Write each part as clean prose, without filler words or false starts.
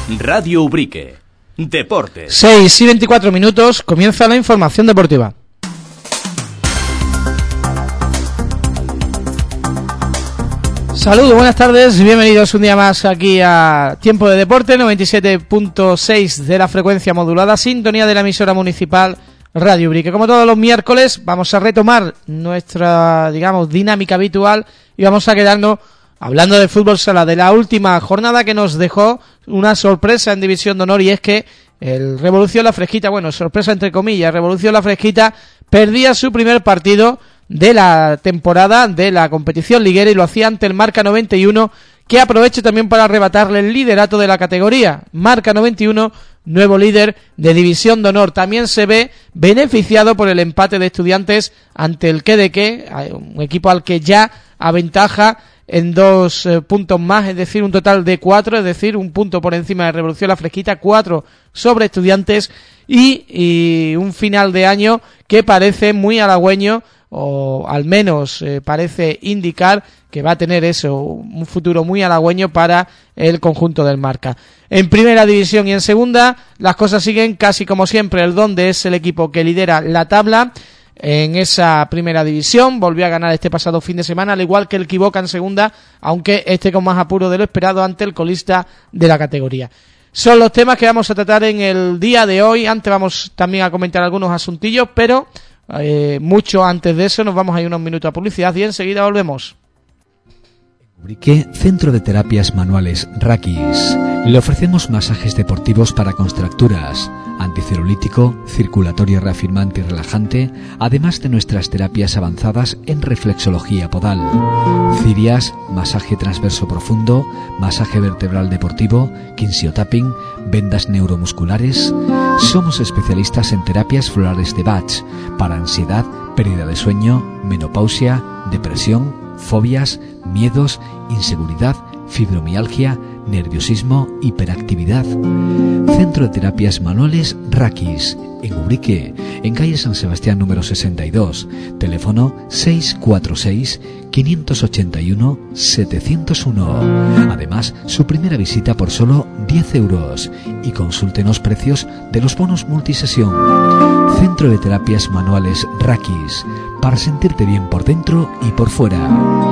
Radio Ubrique. Deportes. 6:24, comienza la información deportiva. Saludos, buenas tardes, bienvenidos un día más aquí a Tiempo de Deporte, 97.6 de la frecuencia modulada, sintonía de la emisora municipal Radio Ubrique. Como todos los miércoles, vamos a retomar nuestra, dinámica habitual y vamos a quedarnos hablando de fútbol sala, de la última jornada que nos dejó una sorpresa en División de Honor, y es que el Revolución La Fresquita, sorpresa entre comillas, Revolución La Fresquita perdía su primer partido de la temporada de la competición liguera y lo hacía ante el Marca 91, que aprovecha también para arrebatarle el liderato de la categoría. Marca 91, nuevo líder de División de Honor, también se ve beneficiado por el empate de Estudiantes ante el Quedeque, un equipo al que ya aventaja en 2 puntos más, es decir, un total de 4, es decir, un punto por encima de Revolución La Fresquita, 4 sobre Estudiantes, y un final de año que parece muy halagüeño, o al menos parece indicar que va a tener un futuro muy halagüeño para el conjunto del Marca. En primera división y en segunda las cosas siguen casi como siempre. El Donde es el equipo que lidera la tabla en esa primera división, volvió a ganar este pasado fin de semana, al igual que el Quiboca en segunda, aunque esté con más apuro de lo esperado ante el colista de la categoría. Son los temas que vamos a tratar en el día de hoy. Antes vamos también a comentar algunos asuntillos, pero mucho antes de eso nos vamos a ir unos minutos a publicidad y enseguida volvemos. Ubrique, Centro de Terapias Manuales Rakis. Le ofrecemos masajes deportivos para contracturas, anticelulítico, circulatorio reafirmante y relajante, además de nuestras terapias avanzadas en reflexología podal, cirias, masaje transverso profundo, masaje vertebral deportivo, kinsiotapping, vendas neuromusculares. Somos especialistas en terapias florales de Bach para ansiedad, pérdida de sueño, menopausia, depresión, fobias, miedos, inseguridad, fibromialgia, nerviosismo, hiperactividad. Centro de Terapias Manuales Rakis, en Ubrique, en calle San Sebastián número 62, teléfono 646-581-701. Además, su primera visita por solo 10 euros y consúltenos precios de los bonos multisesión. Centro de Terapias Manuales Rakis, para sentirte bien por dentro y por fuera.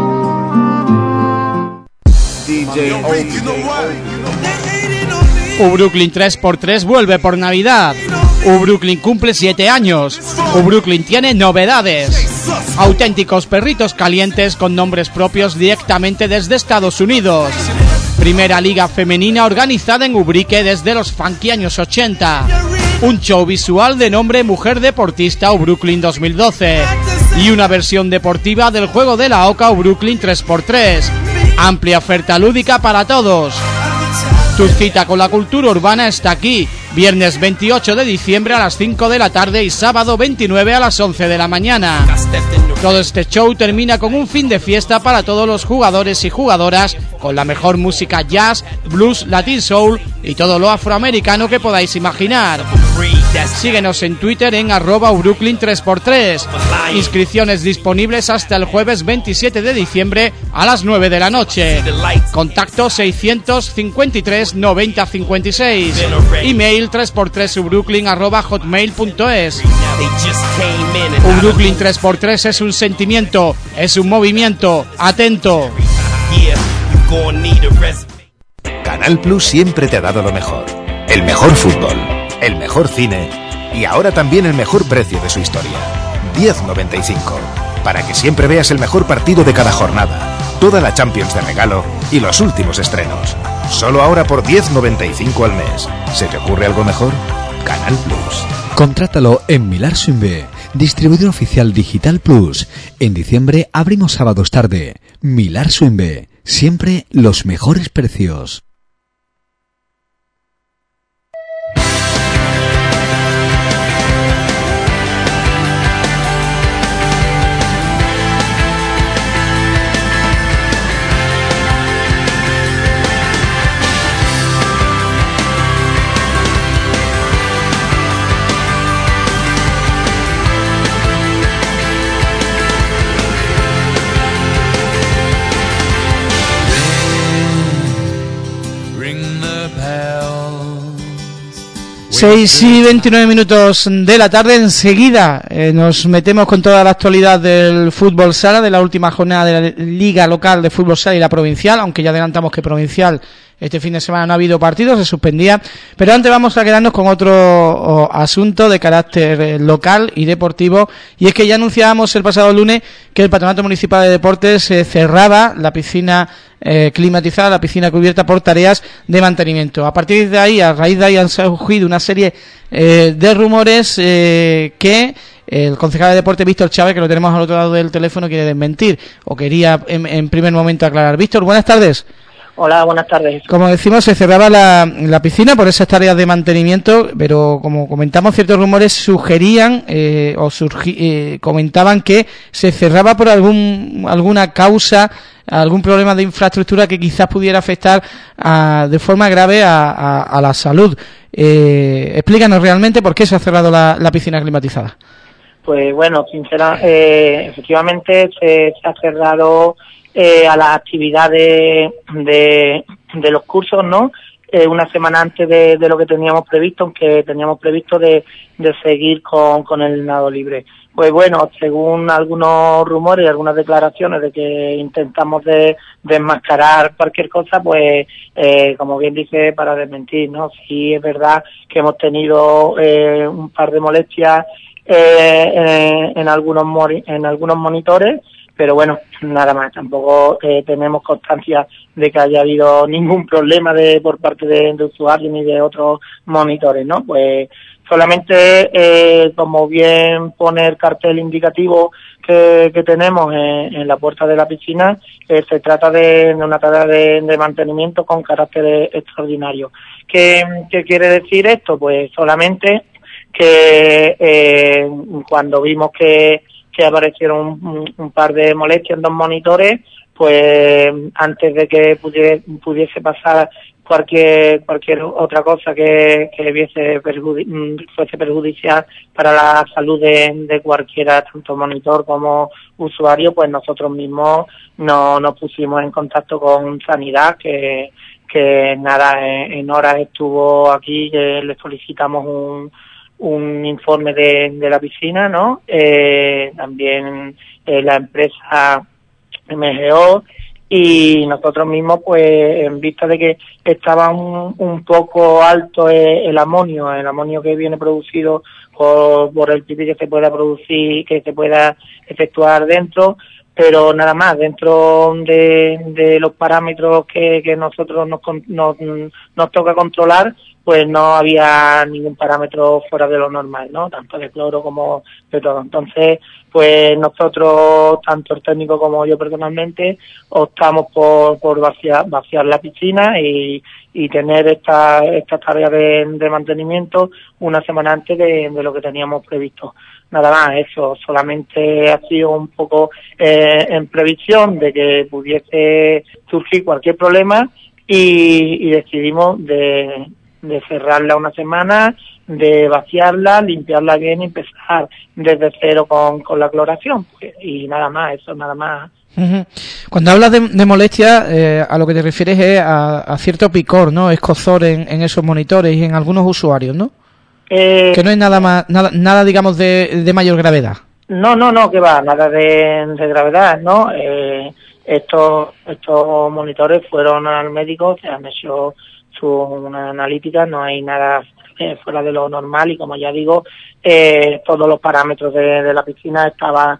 Ubrooklyn 3x3 vuelve por Navidad. Ubrooklyn cumple 7 años. Ubrooklyn tiene novedades. Auténticos perritos calientes con nombres propios directamente desde Estados Unidos. Primera liga femenina organizada en Ubrique desde los funky años 80. Un show visual de nombre Mujer Deportista Ubrooklyn 2012. Y una versión deportiva del juego de la OCA Ubrooklyn 3x3. Amplia oferta lúdica para todos. Tu cita con la cultura urbana está aquí. Viernes 28 de diciembre a las 5 de la tarde y sábado 29 a las 11 de la mañana. Todo este show termina con un fin de fiesta para todos los jugadores y jugadoras, con la mejor música jazz, blues, latin soul y todo lo afroamericano que podáis imaginar. Síguenos en Twitter en @Ubrooklyn 3x3. Inscripciones disponibles hasta el jueves 27 de diciembre a las 9 de la noche. Contacto 653 90 56. Email 3x3ubrooklyn@hotmail.es. Ubrooklyn 3x3 es un sentimiento, es un movimiento. Atento. Canal Plus siempre te ha dado lo mejor. El mejor fútbol, el mejor cine y ahora también el mejor precio de su historia. 10,95. Para que siempre veas el mejor partido de cada jornada, toda la Champions de regalo y los últimos estrenos. Solo ahora por 10,95 al mes. ¿Se te ocurre algo mejor? Canal Plus. Contrátalo en Millar Swinbe, distribuidor oficial Digital Plus. En diciembre abrimos sábados tarde. Millar Swinbe, siempre los mejores precios. 6:29 de la tarde. Enseguida nos metemos con toda la actualidad del fútbol sala, de la última jornada de la liga local de fútbol sala y la provincial, aunque ya adelantamos que provincial este fin de semana no ha habido partidos, se suspendía. Pero antes vamos a quedarnos con otro asunto de carácter local y deportivo, y es que ya anunciábamos el pasado lunes que el Patronato Municipal de Deportes cerraba la piscina climatizada, la piscina cubierta, por tareas de mantenimiento. A partir de ahí, a raíz de ahí, han surgido una serie de rumores que el concejal de deporte Víctor Chávez, que lo tenemos al otro lado del teléfono, quiere desmentir, o quería en primer momento aclarar. Víctor, buenas tardes. Hola, buenas tardes. Como decimos, se cerraba la piscina por esas tareas de mantenimiento, pero como comentamos, ciertos rumores sugerían comentaban que se cerraba por alguna causa, algún problema de infraestructura que quizás pudiera afectar de forma grave a la salud. Explícanos realmente por qué se ha cerrado la piscina climatizada. Pues bueno, efectivamente se ha cerrado a las actividades de los cursos, ¿no? Una semana antes de lo que teníamos previsto, aunque teníamos previsto de seguir con el nado libre. Pues bueno, según algunos rumores y algunas declaraciones de que intentamos desmascarar cualquier cosa, pues como bien dice, para desmentir, ¿no? Sí es verdad que hemos tenido un par de molestias en algunos monitores, pero bueno, nada más. Tampoco tenemos constancia de que haya habido ningún problema por parte de usuarios ni de otros monitores, ¿no? Pues solamente, como bien pone el cartel indicativo que tenemos en la puerta de la piscina, se trata de una tarea de mantenimiento con carácter extraordinario. ¿Qué quiere decir esto? Pues solamente que cuando vimos que aparecieron un par de molestias en 2 monitores, pues antes de que pudiese pasar cualquier otra cosa que fuese perjudicial para la salud de cualquiera, tanto monitor como usuario, pues nosotros mismos nos pusimos en contacto con Sanidad, que nada, en horas estuvo aquí, que le solicitamos un informe de la piscina, ¿no? También la empresa MGO, y nosotros mismos, pues en vista de que estaba un poco alto el amonio que viene producido por el pipí que se pueda producir, que se pueda efectuar dentro, pero nada más, dentro de los parámetros que nosotros nos toca controlar, pues no había ningún parámetro fuera de lo normal, ¿no? Tanto de cloro como de todo. Entonces, pues nosotros, tanto el técnico como yo personalmente, optamos por vaciar la piscina y tener esta tarea de mantenimiento una semana antes de lo que teníamos previsto. Nada más, eso solamente ha sido un poco en previsión de que pudiese surgir cualquier problema, y decidimos de cerrarla una semana, de vaciarla, limpiarla bien y empezar desde cero con la cloración. Pues, y nada más, eso nada más. Uh-huh. Cuando hablas de molestia, a lo que te refieres es a cierto picor, ¿no? Escozor en esos monitores y en algunos usuarios, ¿no? Que no es nada digamos de mayor gravedad. No, que va, nada de gravedad, ¿no? Estos monitores fueron al médico, se han hecho una analítica, no hay nada fuera de lo normal, y como ya digo, todos los parámetros de la piscina estaban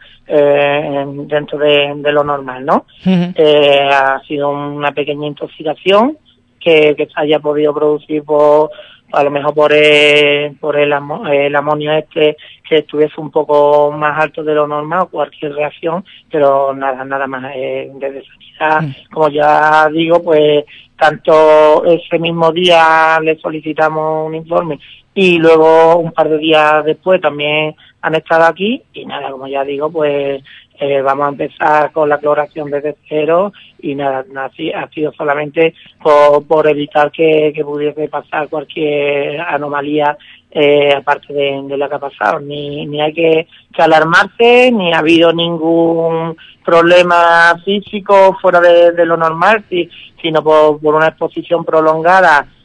dentro de lo normal, ¿no? Uh-huh. Ha sido una pequeña intoxicación que se haya podido producir a lo mejor por el amonio que estuviese un poco más alto de lo normal, o cualquier reacción, pero nada más. Desde Sanidad, como ya digo, pues tanto ese mismo día le solicitamos un informe, y luego un par de días después también han estado aquí, y nada, como ya digo, pues vamos a empezar con la cloración desde cero, y nada, ha sido solamente por evitar que pudiese pasar cualquier anomalía aparte de la que ha pasado. Ni hay que alarmarse, ni ha habido ningún problema físico fuera de lo normal, sino por una exposición prolongada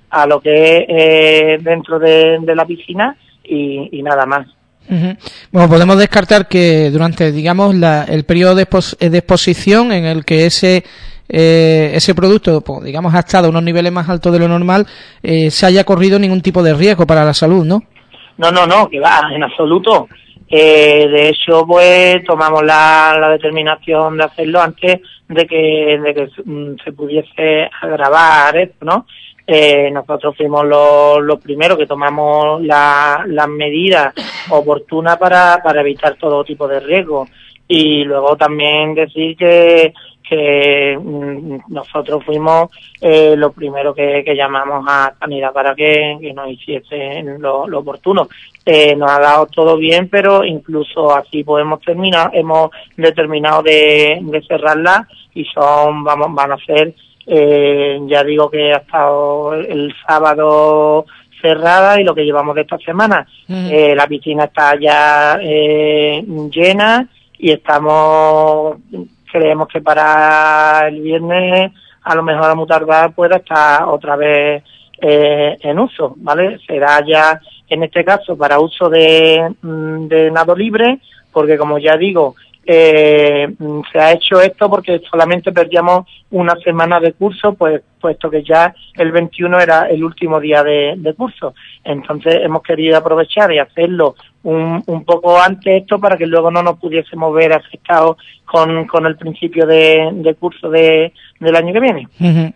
a lo que es dentro de la piscina y nada más. Bueno, podemos descartar que durante, digamos, el periodo de exposición en el que ese producto, pues, digamos, ha estado a unos niveles más altos de lo normal, se haya corrido ningún tipo de riesgo para la salud, ¿no? No, que va, en absoluto. De hecho, pues tomamos la determinación de hacerlo antes de que se pudiese agravar esto, ¿no? Nosotros fuimos los primeros que tomamos las medidas oportunas para evitar todo tipo de riesgo. Y luego también decir que nosotros fuimos los primeros que llamamos a Sanidad para que nos hiciese lo oportuno. Nos ha dado todo bien, pero incluso así pues hemos determinado de cerrarla y van a ser, ya digo que ha estado el sábado cerrada y lo que llevamos de esta semana. La piscina está ya llena y creemos que para el viernes, a lo mejor a muy tardar, pueda estar otra vez en uso, ¿vale? Será ya, en este caso, para uso de nado libre, porque como ya digo, se ha hecho esto porque solamente perdíamos una semana de curso, pues puesto que ya el 21 era el último día de curso. Entonces hemos querido aprovechar y hacerlo un poco antes esto para que luego no nos pudiésemos ver afectados con el principio de curso del año que viene.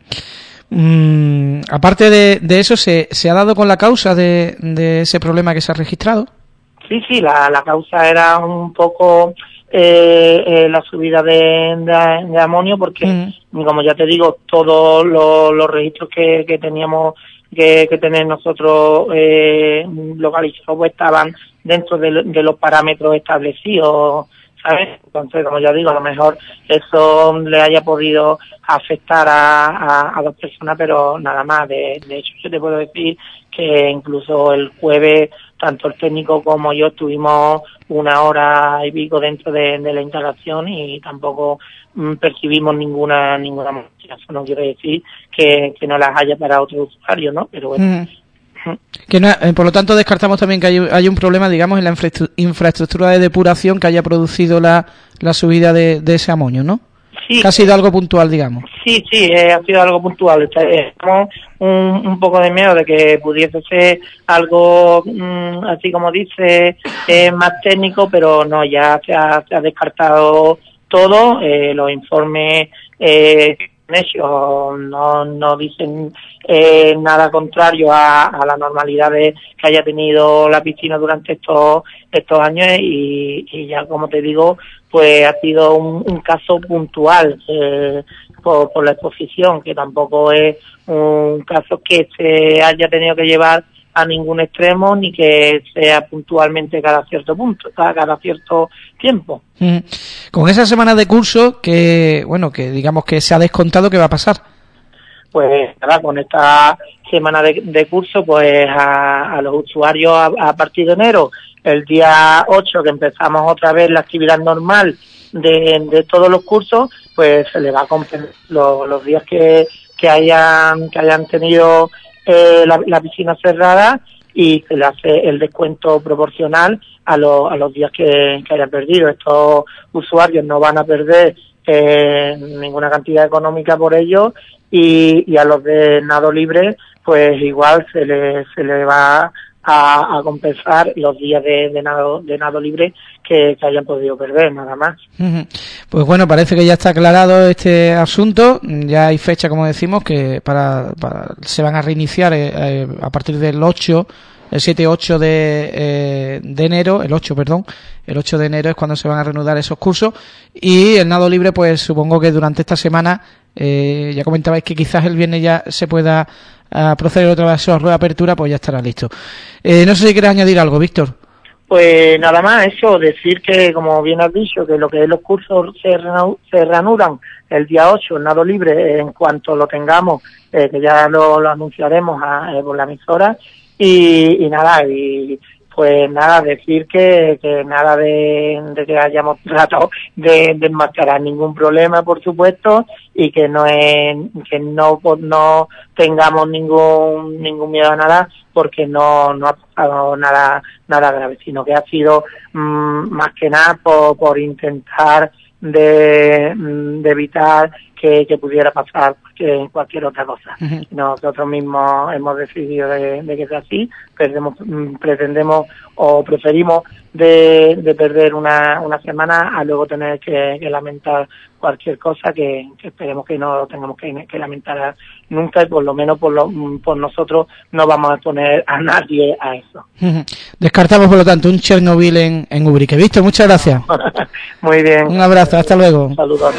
Aparte de eso, ¿se ha dado con la causa de ese problema que se ha registrado? Sí, la causa era un poco la subida de amonio, porque como ya te digo, todos los registros que teníamos que tener nosotros localizados pues estaban dentro de los parámetros establecidos, ¿sabes? Entonces, como ya digo, a lo mejor eso le haya podido afectar a dos personas, pero nada más. De hecho, yo te puedo decir que incluso el jueves, tanto el técnico como yo estuvimos 1 hora y pico dentro de la instalación y tampoco percibimos ninguna molestia. Eso no quiere decir que no las haya para otro usuario, ¿no? Pero bueno. Que no, por lo tanto, descartamos también que hay un problema, digamos, en la infraestructura de depuración que haya producido la subida de ese amonio, ¿no? Sí. Que ha sido algo puntual, digamos. Sí, ha sido algo puntual. Estamos un poco de miedo de que pudiese ser algo, así como dice, más técnico, pero no, ya se ha descartado todo. Los informes hechos no dicen nada contrario a la normalidad que haya tenido la piscina durante estos años y ya, como te digo, pues ha sido un caso puntual por la exposición, que tampoco es un caso que se haya tenido que llevar a ningún extremo ni que sea puntualmente cada cierto tiempo. Con esa semana de curso que digamos que se ha descontado, ¿qué va a pasar? Pues nada, con esta semana de curso, pues a los usuarios a partir de enero, el día 8 que empezamos otra vez la actividad normal de todos los cursos, pues se le va a compensar los días que hayan tenido la piscina cerrada y se le hace el descuento proporcional a los días que hayan perdido. Estos usuarios no van a perder ninguna cantidad económica por ello y a los de nado libre pues igual se le va a compensar los días de nado libre que hayan podido perder, nada más. Pues bueno, parece que ya está aclarado este asunto. Ya hay fecha, como decimos, que se van a reiniciar a partir del 7-8 de enero, el 8 de enero es cuando se van a reanudar esos cursos. Y el nado libre, pues supongo que durante esta semana, ya comentabais que quizás el viernes ya se pueda proceder otra vez a su reapertura, pues ya estará listo. No sé si quieres añadir algo, Víctor. Pues nada más eso, decir que, como bien has dicho, que lo que es los cursos se reanudan el día 8, el nado libre, en cuanto lo tengamos, que ya lo anunciaremos por la emisora, y nada, y pues nada, decir que nada de que hayamos tratado de enmascarar ningún problema, por supuesto, y que no tengamos ningún miedo a nada, porque no ha pasado nada grave, sino que ha sido más que nada por intentar de evitar que pudiera pasar cualquier otra cosa. Uh-huh. Nosotros mismos hemos decidido de que sea así. Pretendemos o preferimos de perder una semana a luego tener que lamentar cualquier cosa que esperemos que no tengamos que lamentar nunca, y por lo menos por nosotros no vamos a poner a nadie a eso. Uh-huh. Descartamos, por lo tanto, un Chernobyl en Ubrique. Víctor, muchas gracias. Muy bien. Un abrazo, hasta luego. Saludos.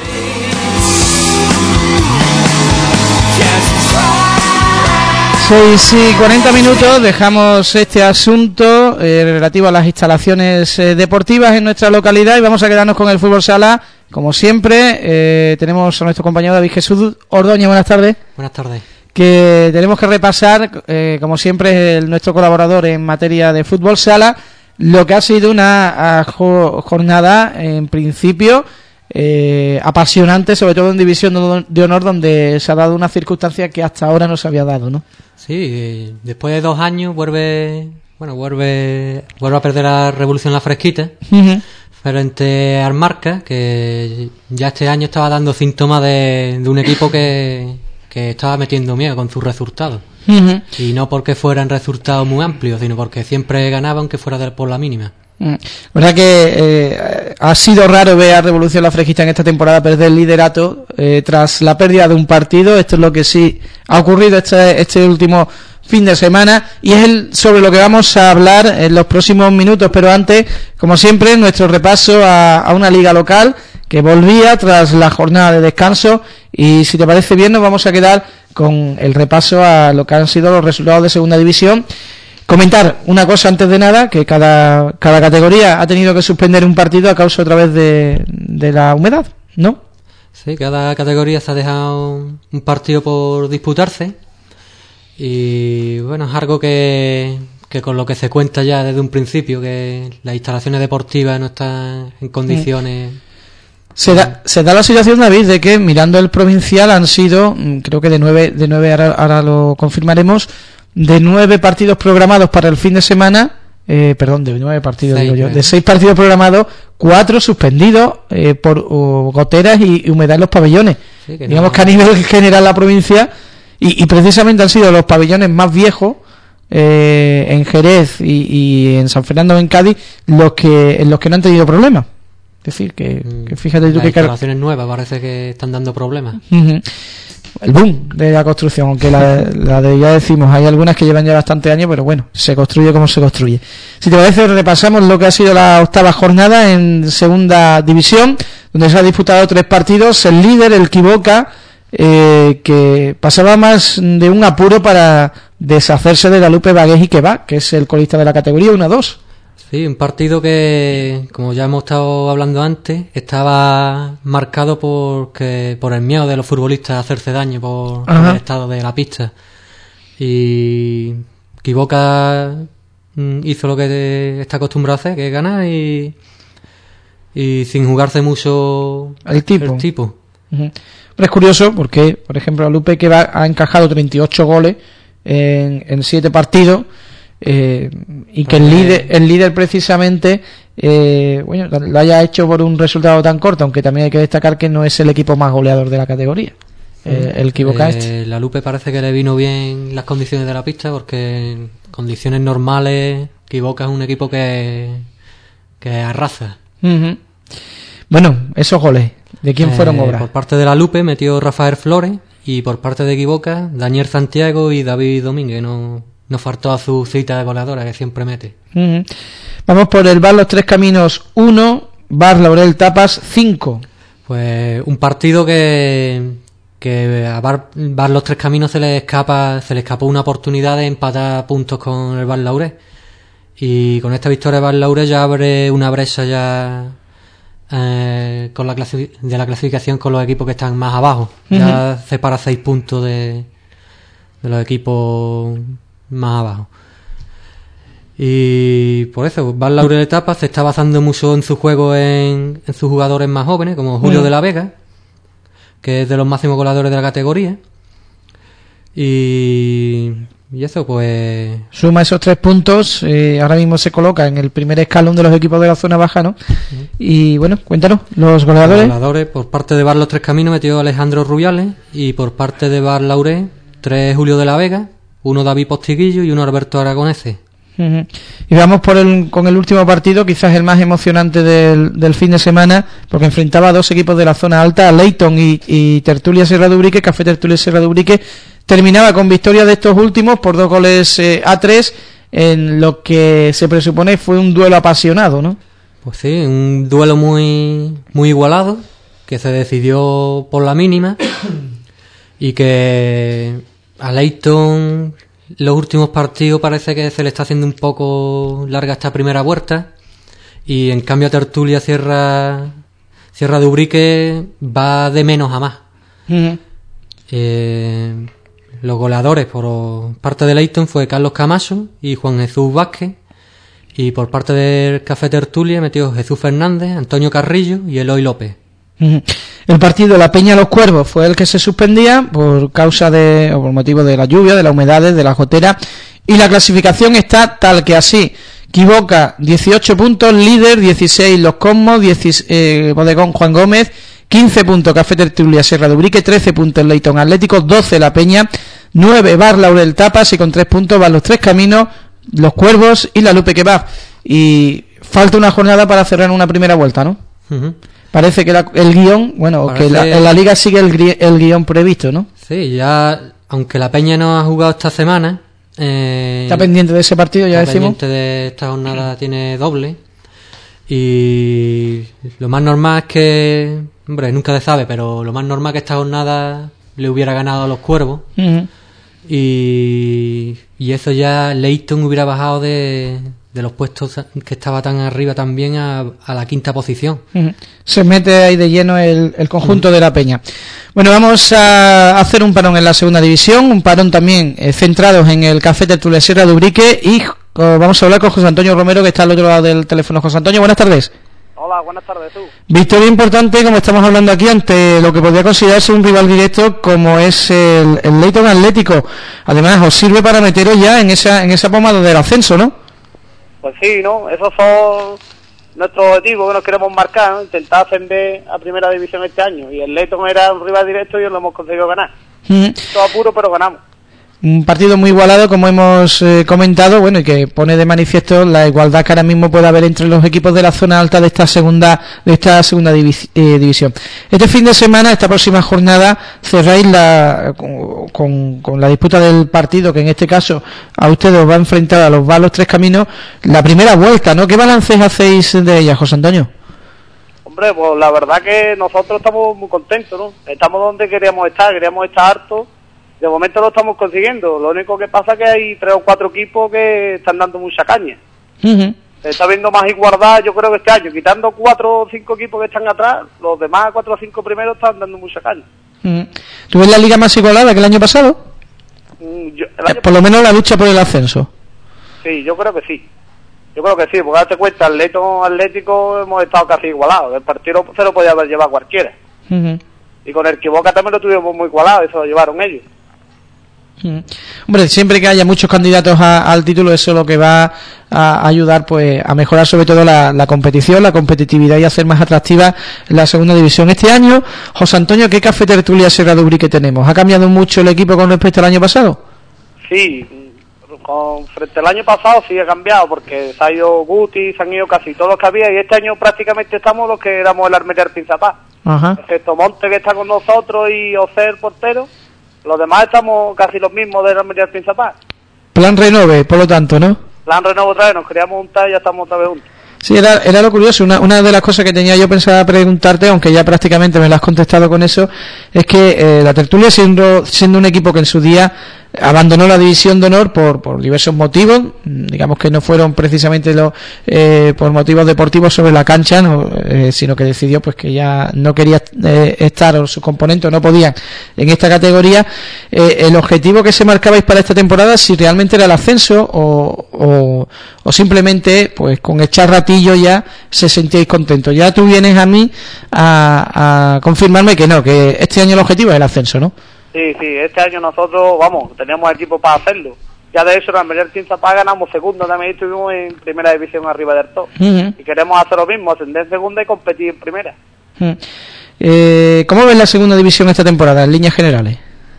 6:40, dejamos este asunto relativo a las instalaciones deportivas en nuestra localidad y vamos a quedarnos con el fútbol sala. Como siempre, tenemos a nuestro compañero David Jesús Ordóñez. Buenas tardes. Buenas tardes. Que tenemos que repasar, como siempre, nuestro colaborador en materia de fútbol sala, lo que ha sido una jornada, en principio, apasionante, sobre todo en División de Honor, donde se ha dado una circunstancia que hasta ahora no se había dado, ¿no? Sí, después de 2 años vuelve a perder la Revolución La Fresquita, uh-huh, frente al Marca, que ya este año estaba dando síntomas de un equipo que estaba metiendo miedo con sus resultados. Uh-huh. Y no porque fueran resultados muy amplios, sino porque siempre ganaba, aunque fuera por la mínima. Verdad que ha sido raro ver a Revolución La Fresquita en esta temporada perder el liderato tras la pérdida de un partido. Esto es lo que sí ha ocurrido este último fin de semana, y es sobre lo que vamos a hablar en los próximos minutos. Pero antes, como siempre, nuestro repaso a una liga local que volvía tras la jornada de descanso, y si te parece bien nos vamos a quedar con el repaso a lo que han sido los resultados de segunda división. Comentar una cosa antes de nada, que cada categoría ha tenido que suspender un partido a causa otra vez de la humedad, ¿no? Sí, cada categoría se ha dejado un partido por disputarse, y bueno, es algo que con lo que se cuenta ya desde un principio, que las instalaciones deportivas no están en condiciones. Se da la situación, David, de que mirando el provincial han sido, creo que de 9 ahora lo confirmaremos, de 9 partidos programados para el fin de semana, de 9 partidos, 6, digo yo, de 6 partidos programados, 4 suspendidos por goteras y humedad en los pabellones. Sí, digamos que a nivel general la provincia, y precisamente han sido los pabellones más viejos, en Jerez y en San Fernando o en Cádiz, en los que no han tenido problemas. Es decir, que fíjate tú las que instalaciones nuevas parece que están dando problemas. Uh-huh. El boom de la construcción, aunque la de, ya decimos, hay algunas que llevan ya bastante años, pero bueno, se construye como se construye. Si te parece, repasamos lo que ha sido la 8ª jornada en segunda división, donde se ha disputado 3 partidos. El líder, el Quiboca, que pasaba más de un apuro para deshacerse de la Lupe Bagués y Quebá, que es el colista de la categoría, 1-2. Sí, un partido que, como ya hemos estado hablando antes, estaba marcado por el miedo de los futbolistas a hacerse daño por el estado de la pista. Y Quiboca hizo lo que está acostumbrado a hacer, que es ganar, y sin jugarse mucho el tipo. Uh-huh. Pero es curioso porque, por ejemplo, Lupe que ha encajado 38 goles en 7 partidos, y que el líder precisamente lo haya hecho por un resultado tan corto, aunque también hay que destacar que no es el equipo más goleador de la categoría. El Quiboca La Lupe parece que le vino bien las condiciones de la pista, porque en condiciones normales Quiboca es un equipo que arrasa. Uh-huh. Bueno, esos goles, ¿de quién fueron obra? Por parte de la Lupe metió Rafael Flores, y por parte de Quiboca Daniel Santiago y David Domínguez. No faltó a su cita de goleadora que siempre mete. Uh-huh. Vamos por el Bar Los Tres Caminos 1, Bar Laurel Tapas 5. Pues un partido que a Bar Los Tres Caminos se le escapó una oportunidad de empatar puntos con el Bar Laurel, y con esta victoria Bar Laurel ya abre una brecha ya con la clasificación con los equipos que están más abajo. Uh-huh. Ya separa 6 puntos de los equipos más abajo. Y por eso, Bar Laurel Etapas se está basando mucho en su juego en sus jugadores más jóvenes, como Julio de la Vega, que es de los máximos goleadores de la categoría. Y eso, pues... Suma esos 3 puntos, ahora mismo se coloca en el primer escalón de los equipos de la zona baja, ¿no? Y bueno, cuéntanos, los goleadores. Los goleadores, por parte de Bar Los Tres Caminos metió Alejandro Rubiales, y por parte de Bar Laurel, 3 Julio de la Vega, 1 David Postiguillo y 1 Alberto Aragonese. Y vamos con el último partido, quizás el más emocionante del fin de semana, porque enfrentaba a 2 equipos de la zona alta, Leyton y Tertulia Sierra de Ubrique. Café Tertulia Sierra de Ubrique terminaba con victoria de estos últimos por 2 goles a 3, en lo que se presupone fue un duelo apasionado, ¿no? Pues sí, un duelo muy igualado, que se decidió por la mínima, y que a Leyton los últimos partidos parece que se le está haciendo un poco larga esta primera vuelta, y en cambio a Tertulia Sierra de Ubrique va de menos a más. Los goleadores por parte de Leyton fue Carlos Camacho y Juan Jesús Vázquez, y por parte del Café Tertulia metió Jesús Fernández, Antonio Carrillo y Eloy López. El partido La Peña Los Cuervos fue el que se suspendía por motivo de la lluvia, de las humedades, de la gotera, y la clasificación está tal que así: Quivoca 18 puntos, líder 16 Los Cosmos, Bodegón Juan Gómez, 15 puntos Café Tertulia Sierra de Ubrique, 13 puntos Leyton Atlético, 12 La Peña, 9 Bar Laurel Tapas, y con 3 puntos van Los Tres Caminos, Los Cuervos y la Lupe Kebab. Y falta una jornada para cerrar una primera vuelta, ¿no? Parece que el guión, que en la liga sigue el guión previsto, ¿no? Sí, ya, aunque la Peña no ha jugado esta semana, está pendiente de ese partido, ya decimos. Pendiente de esta jornada, tiene doble, y lo más normal es que, nunca se sabe, pero lo más normal es que esta jornada le hubiera ganado a los Cuervos, y eso ya Leyton hubiera bajado de los puestos que estaba tan arriba también a la 5ª posición. Se mete ahí de lleno el conjunto de la Peña. Bueno, vamos a hacer un parón en la segunda división, un parón también centrados en el Café Tertulia Sierra de Ubrique, y vamos a hablar con José Antonio Romero, que está al otro lado del teléfono. José Antonio, buenas tardes. Hola, buenas tardes, tú. Victoria importante, como estamos hablando aquí, ante lo que podría considerarse un rival directo como es el Leyton Atlético. Además, os sirve para meteros ya en esa pomada del ascenso, ¿no? Pues sí, ¿no? Esos son nuestros objetivos que nos queremos marcar, ¿no? Intentar ascender a primera división este año. Y el Leyton era un rival directo y lo hemos conseguido ganar. Todo apuro, pero ganamos. Un partido muy igualado, como hemos comentado, y que pone de manifiesto la igualdad que ahora mismo puede haber entre los equipos de la zona alta de esta segunda división. Este fin de semana, esta próxima jornada, cerráis con la disputa del partido, que en este caso a ustedes os va a enfrentar a los Los Tres Caminos, la primera vuelta, ¿no? ¿Qué balances hacéis de ella, José Antonio? Hombre, pues la verdad que nosotros estamos muy contentos, ¿no? Estamos donde queríamos estar hartos. De momento lo estamos consiguiendo. Lo único que pasa es que hay 3 o 4 equipos que están dando mucha caña. Se está viendo más igualdad, yo creo que este año, quitando 4 o 5 equipos que están atrás, los demás 4 o 5 primeros están dando mucha caña. ¿Tú ves la liga más igualada que el año pasado? Por lo menos la lucha por el ascenso. Sí, yo creo que sí. Porque date cuenta, el Leyton Atlético hemos estado casi igualados. El partido se lo podía haber llevado cualquiera. Y con el Quivoca también lo tuvimos muy igualado, eso lo llevaron ellos. Hombre, siempre que haya muchos candidatos al título, eso es lo que va a ayudar a mejorar sobre todo la competición, la competitividad, y hacer más atractiva la segunda división. Este año, José Antonio, ¿qué Café Tertulia Sierra de Ubrique tenemos? ¿Ha cambiado mucho el equipo con respecto al año pasado? Sí, frente al año pasado sí ha cambiado, porque se ha ido Guti, se han ido casi todos los que había, y este año prácticamente estamos los que éramos el Armeniar Pinzapá. Excepto Monte, que está con nosotros, y Ocer, portero. Los demás estamos casi los mismos de la Armeniar Pinzapá. Plan renove, por lo tanto, ¿no? Plan renove otra vez, nos queríamos juntar y ya estamos otra vez juntos. Sí, era lo curioso. Una de las cosas que tenía yo pensada preguntarte, aunque ya prácticamente me lo has contestado con eso, es que la Tertulia, siendo un equipo que en su día abandonó la división de honor por diversos motivos, digamos que no fueron precisamente por motivos deportivos sobre la cancha, sino que decidió pues que ya no quería estar, o sus componentes no podían en esta categoría. El objetivo que se marcabais para esta temporada, si realmente era el ascenso o simplemente pues con echar ratillo ya se sentíais contentos. Ya tú vienes a mí a confirmarme que no, que este año el objetivo es el ascenso, ¿no? Sí, este año nosotros, tenemos equipo para hacerlo. Ya de eso, en el Almería Pinzapá ganamos segundo, también estuvimos en primera división arriba del todo. Y queremos hacer lo mismo, ascender en segunda y competir en primera. ¿Cómo ves la segunda división esta temporada, en líneas generales?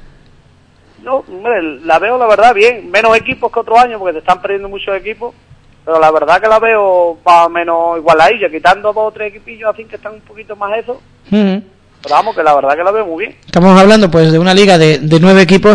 No, hombre, la veo la verdad bien, menos equipos que otros años, porque se están perdiendo muchos equipos, pero la verdad que la veo más o menos igual a ella, quitando 2 o 3 equipillos así que están un poquito más eso. Pero vamos, que la verdad que la veo muy bien. Estamos hablando pues de una liga de 9 equipos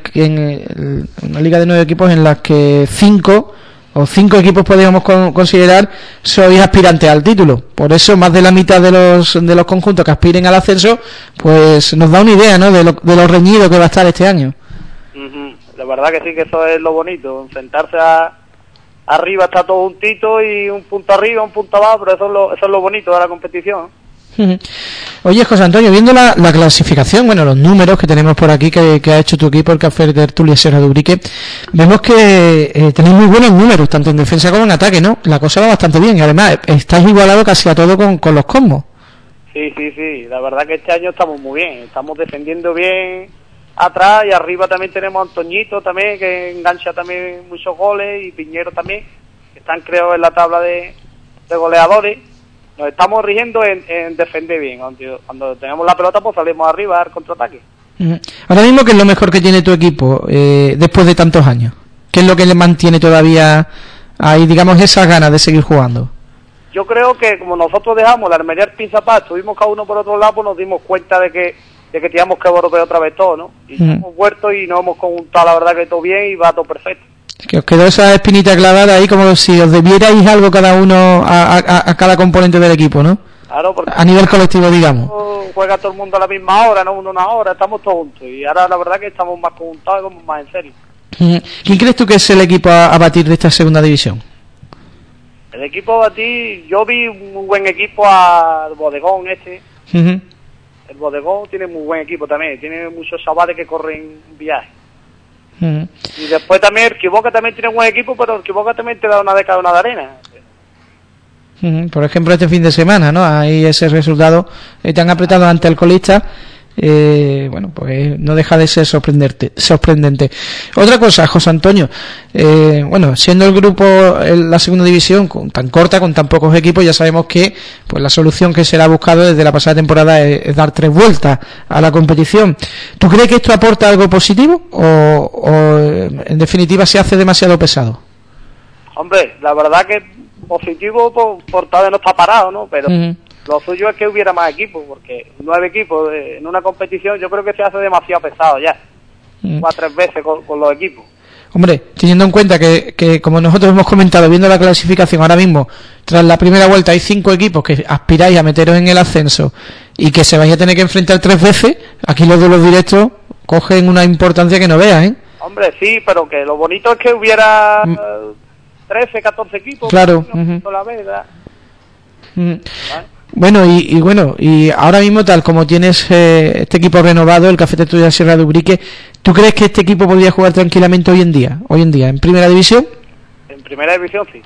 una liga de 9 equipos en las que 5 equipos podríamos considerar sois aspirantes al título. Por eso más de la mitad de los conjuntos que aspiren al ascenso, pues nos da una idea, ¿no?, de lo reñido que va a estar este año. La verdad que sí, que eso es lo bonito, sentarse arriba está todo juntito y un punto arriba, un punto abajo, pero eso es lo bonito de la competición. Oye, José Antonio, viendo la clasificación, los números que tenemos por aquí que ha hecho tu equipo, el Café de Tertulia Sierra de Ubrique, vemos que tenéis muy buenos números, tanto en defensa como en ataque, ¿no? La cosa va bastante bien y además estáis igualados casi a todo con los Cosmos. Sí, la verdad que este año estamos muy bien, estamos defendiendo bien atrás y arriba también tenemos a Antoñito también, que engancha también muchos goles, y Piñero también, que están creo en la tabla de goleadores. Nos estamos rigiendo en defender bien. Cuando tenemos la pelota, pues salimos arriba al contraataque. Ahora mismo, ¿qué es lo mejor que tiene tu equipo después de tantos años? ¿Qué es lo que le mantiene todavía ahí, digamos, esas ganas de seguir jugando? Yo creo que como nosotros dejamos la Almería Pinzapá, estuvimos cada uno por otro lado, pues nos dimos cuenta de que teníamos que volver otra vez todo, ¿no? Y hemos vuelto y nos hemos conjuntado, la verdad que todo bien y va todo perfecto. Que os quedó esa espinita clavada ahí, como si os debierais algo cada uno a cada componente del equipo, ¿no? Claro, porque a nivel colectivo, digamos. Juega todo el mundo a la misma hora, no uno una hora, estamos todos juntos. Y ahora la verdad que estamos más conjuntados y vamos más en serio. ¿Quién crees tú que es el equipo a batir de esta segunda división? El equipo a batir, yo vi un muy buen equipo al Bodegón El Bodegón tiene muy buen equipo también, tiene muchos chavales que corren viajes. Y después también el Quiboca también tiene un buen equipo, pero el Quiboca también te da una de cada una de arena. Por ejemplo, este fin de semana, ¿no? Ahí ese resultado tan apretado ante el colista, pues no deja de ser sorprendente. Otra cosa, José Antonio, siendo el grupo en la segunda división tan corta, con tan pocos equipos, ya sabemos que pues la solución que se le ha buscado desde la pasada temporada es dar 3 vueltas a la competición. ¿Tú crees que esto aporta algo positivo o en definitiva se hace demasiado pesado? Hombre, la verdad que positivo por todavía no está parado, ¿no? Pero lo suyo es que hubiera más equipos, porque 9 equipos en una competición yo creo que se hace demasiado pesado ya. 4 veces con los equipos. Hombre, teniendo en cuenta que como nosotros hemos comentado, viendo la clasificación ahora mismo, tras la primera vuelta hay 5 equipos que aspiráis a meteros en el ascenso y que se vais a tener que enfrentar 3 veces, aquí los duelos directos cogen una importancia que no veas, ¿eh? Hombre, sí, pero que lo bonito es que hubiera 13, 14 equipos. Claro. La verdad. Y ahora mismo, tal como tienes este equipo renovado, el Café Tertulia Sierra de Ubrique, ¿tú crees que este equipo podría jugar tranquilamente hoy en día, en primera división? En primera división, sí.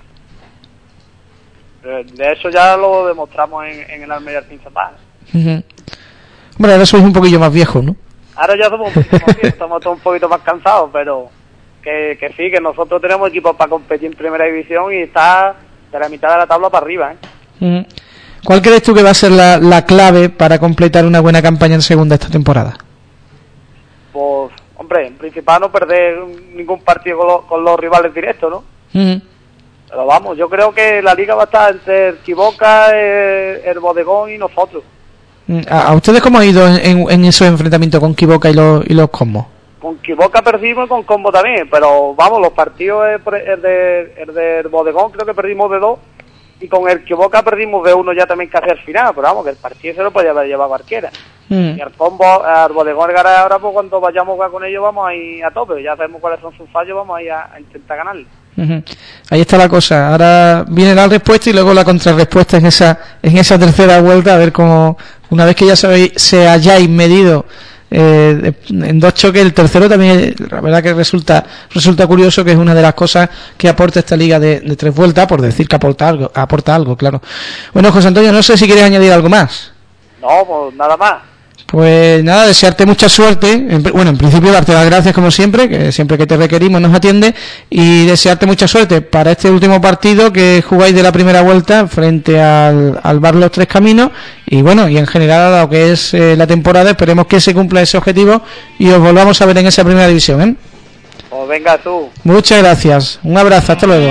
De eso ya lo demostramos en el Almería Pinzapá. Hombre, ahora sois un poquillo más viejos, ¿no? Ahora ya somos un poquito más viejos, estamos todos un poquito más cansados, pero que sí, que nosotros tenemos equipos para competir en primera división y está de la mitad de la tabla para arriba, ¿eh? ¿Cuál crees tú que va a ser la clave para completar una buena campaña en segunda esta temporada? Pues, hombre, en principal no perder ningún partido con los rivales directos, ¿no? Pero vamos, yo creo que la liga va a estar entre el Quiboca, el Bodegón y nosotros. ¿A ustedes cómo ha ido en esos enfrentamientos con Quiboca y los Cosmos? Con Quiboca perdimos y con Combo también, pero vamos, los partidos, el del Bodegón creo que perdimos de 2 y con el que Boca perdimos de 1 ya también casi al final, pero vamos, que el partido se lo podía haber llevado cualquiera. Y al Bodegón Garay ahora, pues cuando vayamos a jugar con ellos vamos a ir a tope, ya sabemos cuáles son sus fallos, vamos a ir a intentar ganarle. Ahí está la cosa. Ahora viene la respuesta y luego la contrarrespuesta en esa tercera vuelta, a ver cómo, una vez que ya se hayáis medido en 2 choques, el tercero también, la verdad que resulta curioso, que es una de las cosas que aporta esta liga de 3 vueltas, por decir que aporta algo, claro. Bueno, José Antonio, no sé si quieres añadir algo más. No, pues nada más. Pues nada, desearte mucha suerte. En principio darte las gracias como siempre, que siempre que te requerimos nos atiende, y desearte mucha suerte para este último partido que jugáis de la primera vuelta frente al Bar Los Tres Caminos, y bueno, y en general a lo que es la temporada. Esperemos que se cumpla ese objetivo y os volvamos a ver en esa primera división, ¿eh? Pues venga tú. Muchas gracias, un abrazo, hasta luego.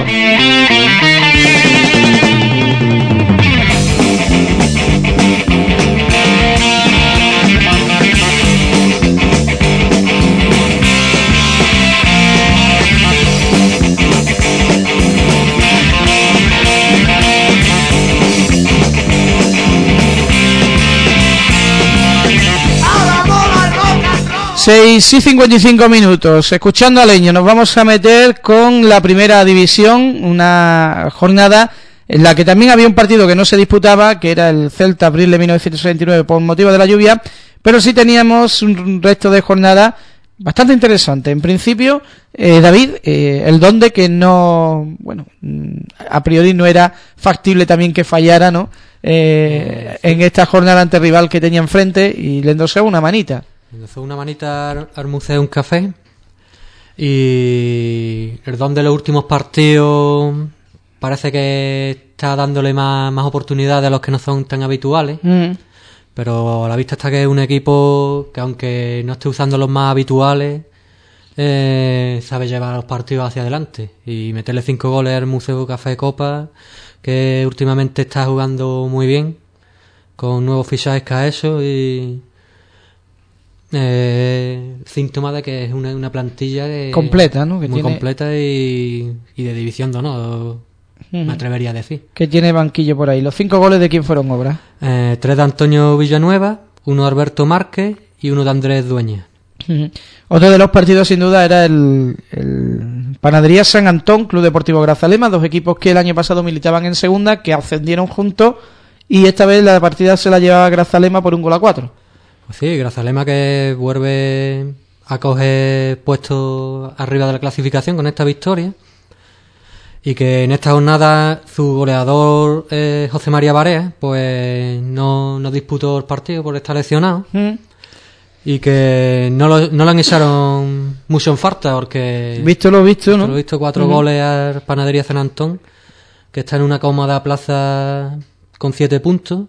6:55, escuchando a Leño, nos vamos a meter con la primera división, una jornada en la que también había un partido que no se disputaba, que era el Celta Abril de 1969 por motivo de la lluvia, pero sí teníamos un resto de jornada bastante interesante. En principio, David, el Donde, que no, bueno, a priori no era factible también que fallara, ¿no? En esta jornada ante rival que tenía enfrente, y le endosó una manita. Una manita al Museo un café, y el Don de los últimos partidos parece que está dándole más oportunidades a los que no son tan habituales, pero a la vista está que es un equipo que, aunque no esté usando los más habituales, sabe llevar los partidos hacia adelante y meterle 5 goles al Museo Café Copa, que últimamente está jugando muy bien con nuevos fichajes que ha hecho, y síntoma de que es una plantilla completa, ¿no? Que muy tiene... completa y de división de honor, me atrevería a decir. Que tiene banquillo por ahí. ¿Los 5 goles de quién fueron, obra? 3 de Antonio Villanueva, 1 de Alberto Márquez y 1 de Andrés Dueña. Otro de los partidos sin duda era el Panadería San Antón, Club Deportivo Grazalema, 2 equipos que el año pasado militaban en segunda, que ascendieron juntos, y esta vez la partida se la llevaba Grazalema por 1-4. Pues sí, Grazalema, que vuelve a coger puestos arriba de la clasificación con esta victoria, y que en esta jornada su goleador José María Barea pues no disputó el partido por estar lesionado, y que no lo han echaron mucho en falta, porque visto lo visto, ¿no? Lo visto 4 goles al Panadería San Antón, que está en una cómoda plaza con 7 puntos.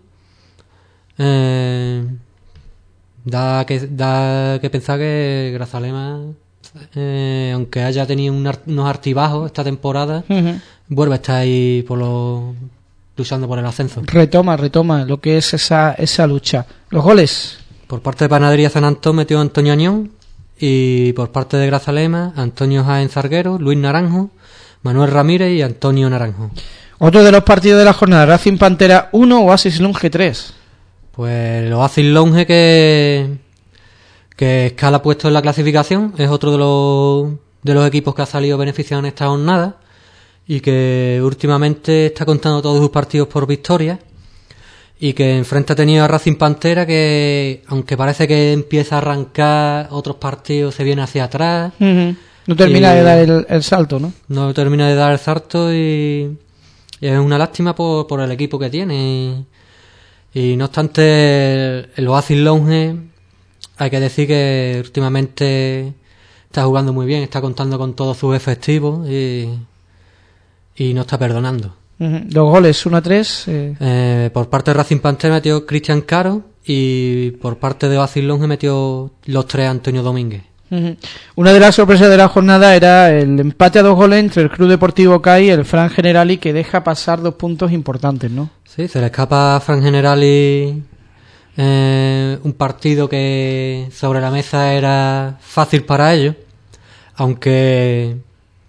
Da que pensar que Grazalema, aunque haya tenido unos altibajos esta temporada, vuelve a estar ahí luchando por el ascenso. Retoma lo que es esa lucha. Los goles. Por parte de Panadería San Antón metió Antonio Añón, y por parte de Grazalema, Antonio Jaén Zarguero, Luis Naranjo, Manuel Ramírez y Antonio Naranjo. Otro de los partidos de la jornada: Racing Pantera 1, Oasis Longe 3. Pues el Oasis Longe, que escala puesto en la clasificación, es otro de los equipos que ha salido beneficiado en esta jornada, y que últimamente está contando todos sus partidos por victoria, y que enfrente ha tenido a Racing Pantera, que aunque parece que empieza a arrancar, otros partidos se viene hacia atrás. No termina de dar el salto, ¿no? No termina de dar el salto, y es una lástima por el equipo que tiene. Y no obstante, el Oasis Longe, hay que decir que últimamente está jugando muy bien, está contando con todos sus efectivos, y no está perdonando. Los goles 1-3. Por parte de Racing Pantera metió Cristian Caro, y por parte de Oasis Longe metió los 3 Antonio Domínguez. Una de las sorpresas de la jornada era el empate a 2 goles entre el Club Deportivo CAI y el Fran Generali, que deja pasar 2 puntos importantes, ¿no? Sí, se le escapa a Fran Generali un partido que sobre la mesa era fácil para ellos, aunque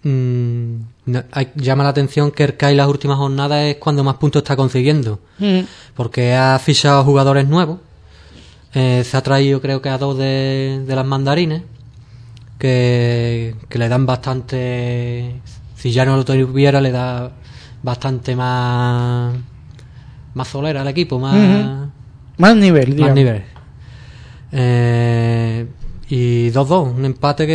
llama la atención que el CAI las últimas jornadas es cuando más puntos está consiguiendo, porque ha fichado jugadores nuevos. Se ha traído creo que a 2 de las mandarinas que le dan bastante, si ya no lo tuviera, le da bastante más solera al equipo, más nivel, digamos. Más nivel. Y 2-2, un empate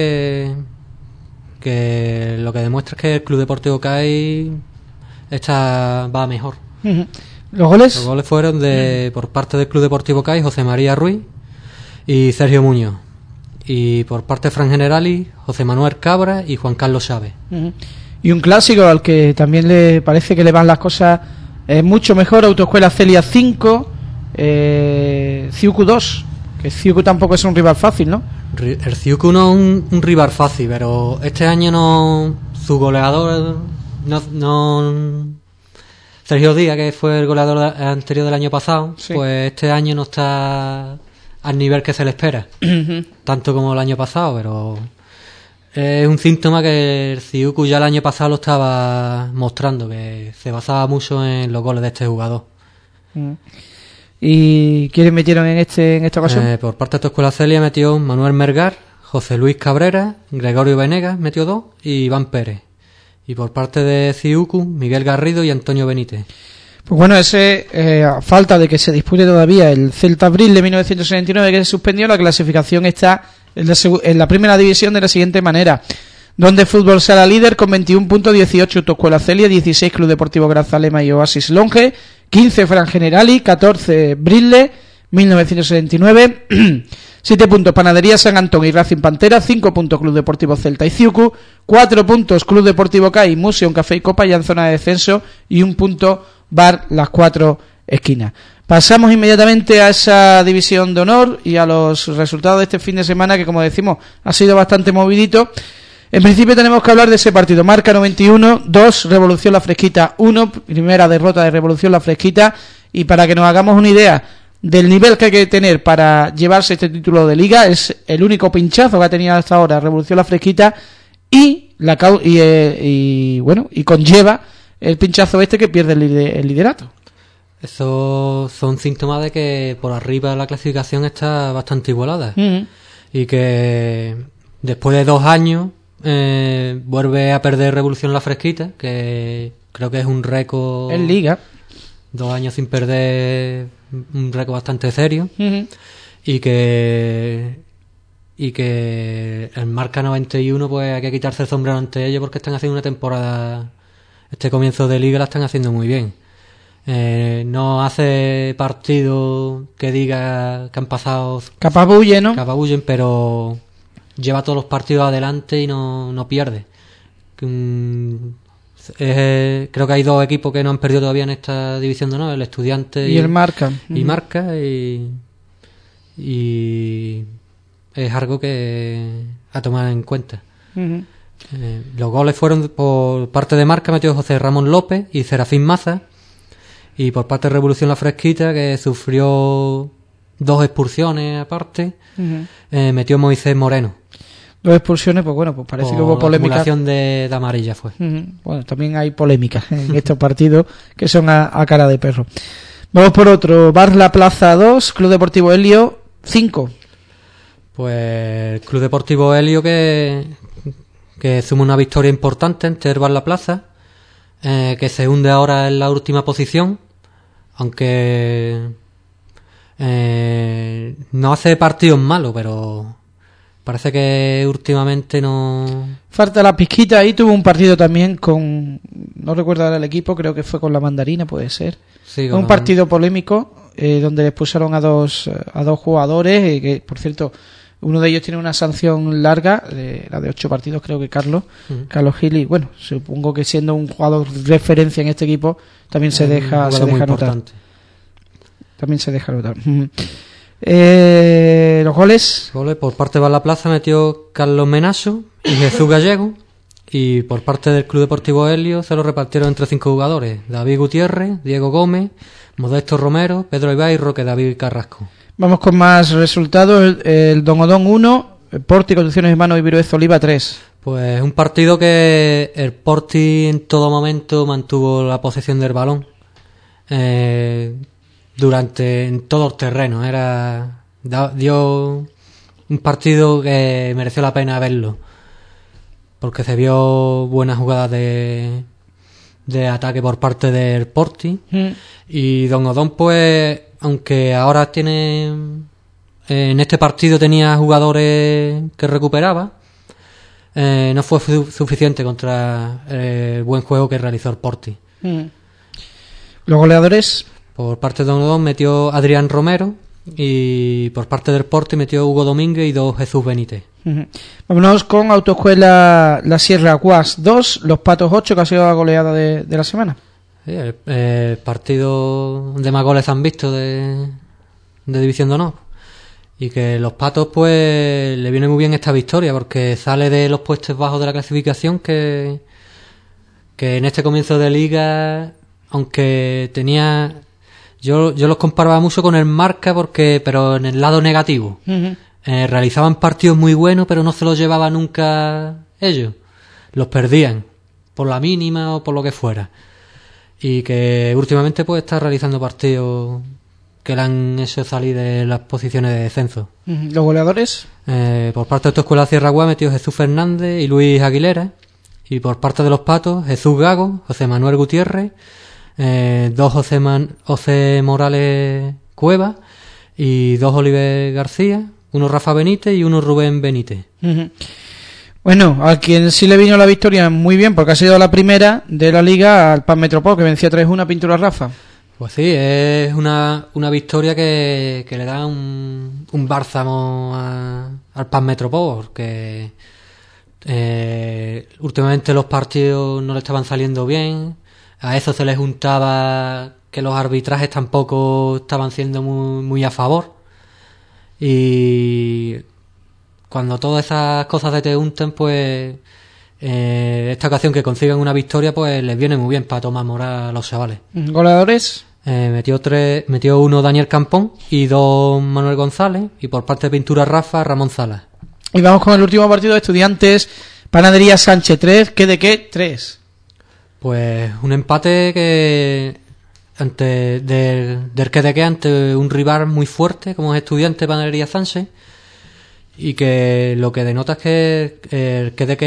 que lo que demuestra es que el Club Deportivo CAI va mejor. ¿Los goles? Los goles fueron por parte del Club Deportivo CAI, José María Ruiz y Sergio Muñoz. Y por parte de Fran Generali, José Manuel Cabra y Juan Carlos Chávez. Y un clásico al que también le parece que le van las cosas mucho mejor, Autoescuela Celia 5, Ciucu 2, que Ciucu tampoco es un rival fácil, ¿no? El Ciucu no es un rival fácil, pero este año su goleador no Sergio Díaz, que fue el goleador anterior del año pasado, sí. Pues este año no está al nivel que se le espera, tanto como el año pasado, pero es un síntoma que el Ciucu ya el año pasado lo estaba mostrando, que se basaba mucho en los goles de este jugador. ¿Y quiénes metieron en esta ocasión? Por parte de tu escuela Celia metió Manuel Mergar, José Luis Cabrera, Gregorio Venegas metió 2 y Iván Pérez. Y por parte de Ciucu, Miguel Garrido y Antonio Benítez. Pues bueno, a falta de que se dispute todavía el Celta Abril de 1969 que se suspendió, la clasificación está en la primera división de la siguiente manera: donde Fútbol Sala líder con 21 puntos, 18 Autoescuela Celia, 16 Club Deportivo Grazalema y Oasis Longe, 15 Fran Generali, 14 Brille 1979, 7 puntos Panadería San Antón y Racing Pantera, 5 puntos Club Deportivo Celta y Ciucu, 4 puntos Club Deportivo CAI, Museum Café y Copa ya en zona de descenso, y 1 punto Bar Las Cuatro Esquinas. Pasamos inmediatamente a esa división de honor y a los resultados de este fin de semana, que como decimos ha sido bastante movidito. En principio tenemos que hablar de ese partido: Marca 91, 2, Revolución La Fresquita 1, primera derrota de Revolución La Fresquita. Y para que nos hagamos una idea del nivel que hay que tener para llevarse este título de liga, es el único pinchazo que ha tenido hasta ahora Revolución La Fresquita, y conlleva el pinchazo que pierde el liderato. Eso son síntomas de que por arriba la clasificación está bastante igualada, y que después de 2 años vuelve a perder Revolución La Fresquita, que creo que es un récord en liga. 2 años sin perder, un récord bastante serio. Y que el Marca 91, pues hay que quitarse el sombrero ante ellos, porque están haciendo una temporada, este comienzo de liga la están haciendo muy bien. No hace partido que diga que han pasado, capabullen, pero lleva todos los partidos adelante y no pierde. Creo que hay 2 equipos que no han perdido todavía en esta división de honor, el Estudiante y el Marca. Y Marca, y es algo que a tomar en cuenta. Los goles fueron por parte de Marca, metió José Ramón López y Serafín Maza, y por parte de Revolución La Fresquita, que sufrió 2 expulsiones aparte, metió Moisés Moreno. 2 expulsiones, pues bueno, pues parece que hubo polémica. La acumulación de amarilla fue. Bueno, también hay polémicas en estos partidos que son a cara de perro. Vamos por otro: Bar La Plaza 2, Club Deportivo Helio 5. Pues el Club Deportivo Helio que suma una victoria importante ante el Bar La Plaza, que se hunde ahora en la última posición, aunque no hace partidos malos, pero parece que últimamente no... Falta la pizquita. Ahí tuvo un partido también no recuerdo ahora el equipo, creo que fue con la Mandarina, puede ser. Sí, un partido polémico, donde les pusieron a dos jugadores, que por cierto, uno de ellos tiene una sanción larga, la de 8 partidos, creo que Carlos Gil, y bueno, supongo que siendo un jugador de referencia en este equipo, también se deja notar. También se deja notar. Los goles. Por parte de la Plaza metió Carlos Menaso y Jesús Gallego, y por parte del Club Deportivo Helio se lo repartieron entre 5 jugadores: David Gutiérrez, Diego Gómez, Modesto Romero, Pedro Ibai y Roque David Carrasco. Vamos con más resultados. El Don Odón 1, Porti, Conducciones Hermanos y Viruez Oliva 3. Pues un partido que el Sporting en todo momento mantuvo la posesión del balón en todo el terreno. Dio un partido que mereció la pena verlo, porque se vio buenas jugadas de ataque por parte del Sporting. Y Don Odón, pues, aunque ahora tiene, en este partido tenía jugadores que recuperaba, no fue suficiente contra el buen juego que realizó el Sporting. ¿Los goleadores? Por parte de Don Odón metió Adrián Romero, y por parte del Sporting metió Hugo Domínguez y 2 Jesús Benítez. Vámonos con Autoescuela La Sierra, Guas 2, Los Patos 8, que ha sido la goleada de la semana. Sí, el partido de más goles han visto de División de Honor. Y que los Patos, pues, le viene muy bien esta victoria, porque sale de los puestos bajos de la clasificación, que en este comienzo de liga, aunque tenía... Yo los comparaba mucho con el Marca, pero en el lado negativo. Realizaban partidos muy buenos, pero no se los llevaba nunca ellos. Los perdían, por la mínima o por lo que fuera. Y que últimamente pues está realizando partidos que le han hecho salir de las posiciones de descenso. ¿Los goleadores? Por parte de Autoescuela Sierra Guá metió Jesús Fernández y Luis Aguilera. Y por parte de los Patos, Jesús Gago, José Manuel Gutiérrez, 2 José Morales Cueva y 2 Oliver García, 1 Rafa Benítez y 1 Rubén Benítez. Bueno, a quien sí le vino la victoria muy bien, porque ha sido la primera de la liga, al PAN Metropol, que venció 3-1 a Pintura Rafa. Pues sí, es una victoria que le da un bálsamo al PAN Metropol, porque últimamente los partidos no le estaban saliendo bien. A eso se le juntaba que los arbitrajes tampoco estaban siendo muy a favor. Y cuando todas esas cosas se te juntan, pues esta ocasión que consigan una victoria, pues les viene muy bien para tomar moral a los chavales. ¿Goleadores? Metió 1 Daniel Campón y 2 Manuel González, y por parte de Pintura Rafa, Ramón Salas. Y vamos con el último partido de Estudiantes, Panadería Sánchez 3, ¿qué de qué? 3. Pues un empate que ante un rival muy fuerte como es Estudiantes Panadería Sánchez, y que lo que denota es que el que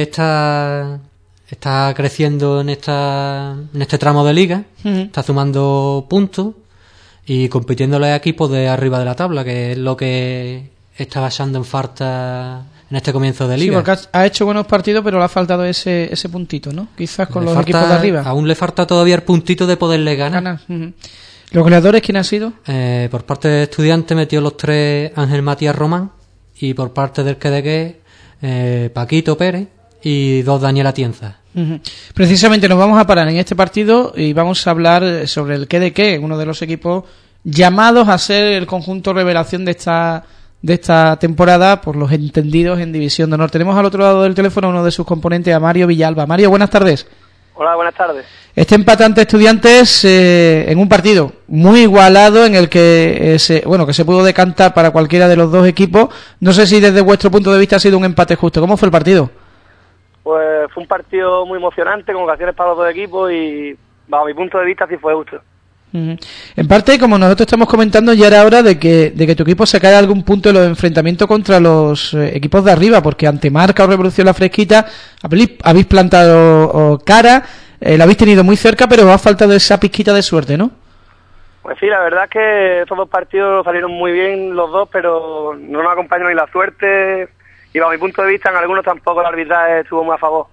está creciendo en este tramo de liga, está sumando puntos y compitiéndole a equipos de arriba de la tabla, que es lo que está echando en falta en este comienzo de liga. Sí, porque ha hecho buenos partidos, pero le ha faltado ese puntito, ¿no? Quizás con los equipos de arriba. Aún le falta todavía el puntito de poderle ganar. ¿Los goleadores quién ha sido? Por parte de Estudiantes metió los 3 Ángel Matías Román, y por parte del QDQ Paquito Pérez y 2 Daniel Atienza. Precisamente nos vamos a parar en este partido y vamos a hablar sobre el QDQ, uno de los equipos llamados a ser el conjunto revelación de esta temporada por los entendidos en División de Honor. Tenemos al otro lado del teléfono a uno de sus componentes, a Mario Villalba. Mario, buenas tardes. Hola, buenas tardes. Este empate ante Estudiantes en un partido muy igualado en el que se pudo decantar para cualquiera de los dos equipos. No sé si desde vuestro punto de vista ha sido un empate justo. ¿Cómo fue el partido? Pues fue un partido muy emocionante, con ocasiones para los dos equipos, y bajo mi punto de vista sí fue justo. En parte, como nosotros estamos comentando, ya era hora de que tu equipo sacara algún punto de los enfrentamientos contra los equipos de arriba, porque ante Marca o Revolución La Fresquita habéis plantado cara, la habéis tenido muy cerca, pero os ha faltado esa pizquita de suerte, ¿no? Pues sí, la verdad es que estos dos partidos salieron muy bien los dos, pero no nos acompañó ni la suerte, y bajo mi punto de vista en algunos tampoco el arbitraje estuvo muy a favor.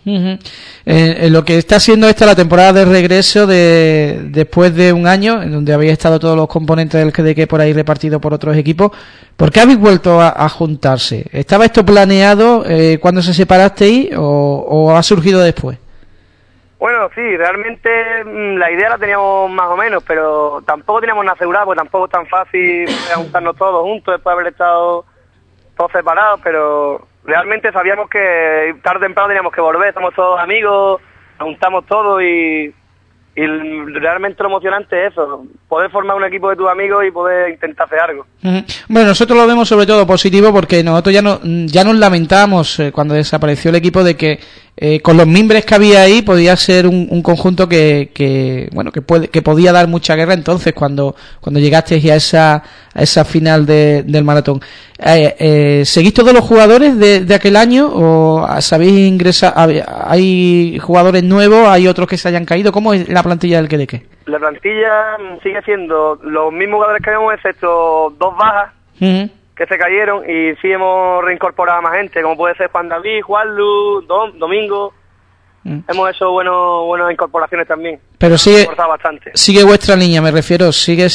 Lo que está siendo esta la temporada de regreso después de un año en donde habéis estado todos los componentes del GDQ por ahí repartidos por otros equipos, ¿por qué habéis vuelto a juntarse? ¿Estaba esto planeado cuando se separasteis o ha surgido después? Bueno, sí, realmente la idea la teníamos más o menos, pero tampoco teníamos nada asegurado, porque tampoco es tan fácil juntarnos todos juntos después de haber estado todos separados, pero realmente sabíamos que tarde o temprano teníamos que volver, somos todos amigos, nos juntamos todos y Y realmente lo emocionante es eso, poder formar un equipo de tus amigos y poder intentar hacer algo. Bueno, nosotros lo vemos sobre todo positivo porque nosotros ya nos lamentábamos cuando desapareció el equipo de que con los mimbres que había ahí podía ser un conjunto que podía dar mucha guerra. Entonces cuando llegasteis a esa final del maratón, ¿seguís todos los jugadores de aquel año o sabéis ingresar? ¿Hay jugadores nuevos? ¿Hay otros que se hayan caído? ¿Cómo es la plantilla del Quedeque? La plantilla sigue siendo los mismos jugadores que habíamos, excepto 2 bajas que se cayeron, y sí hemos reincorporado a más gente, como puede ser Juan David, Juan Luz, Domingo. Hemos hecho buenas incorporaciones también. Pero bastante. Sigue vuestra línea, me refiero, sigues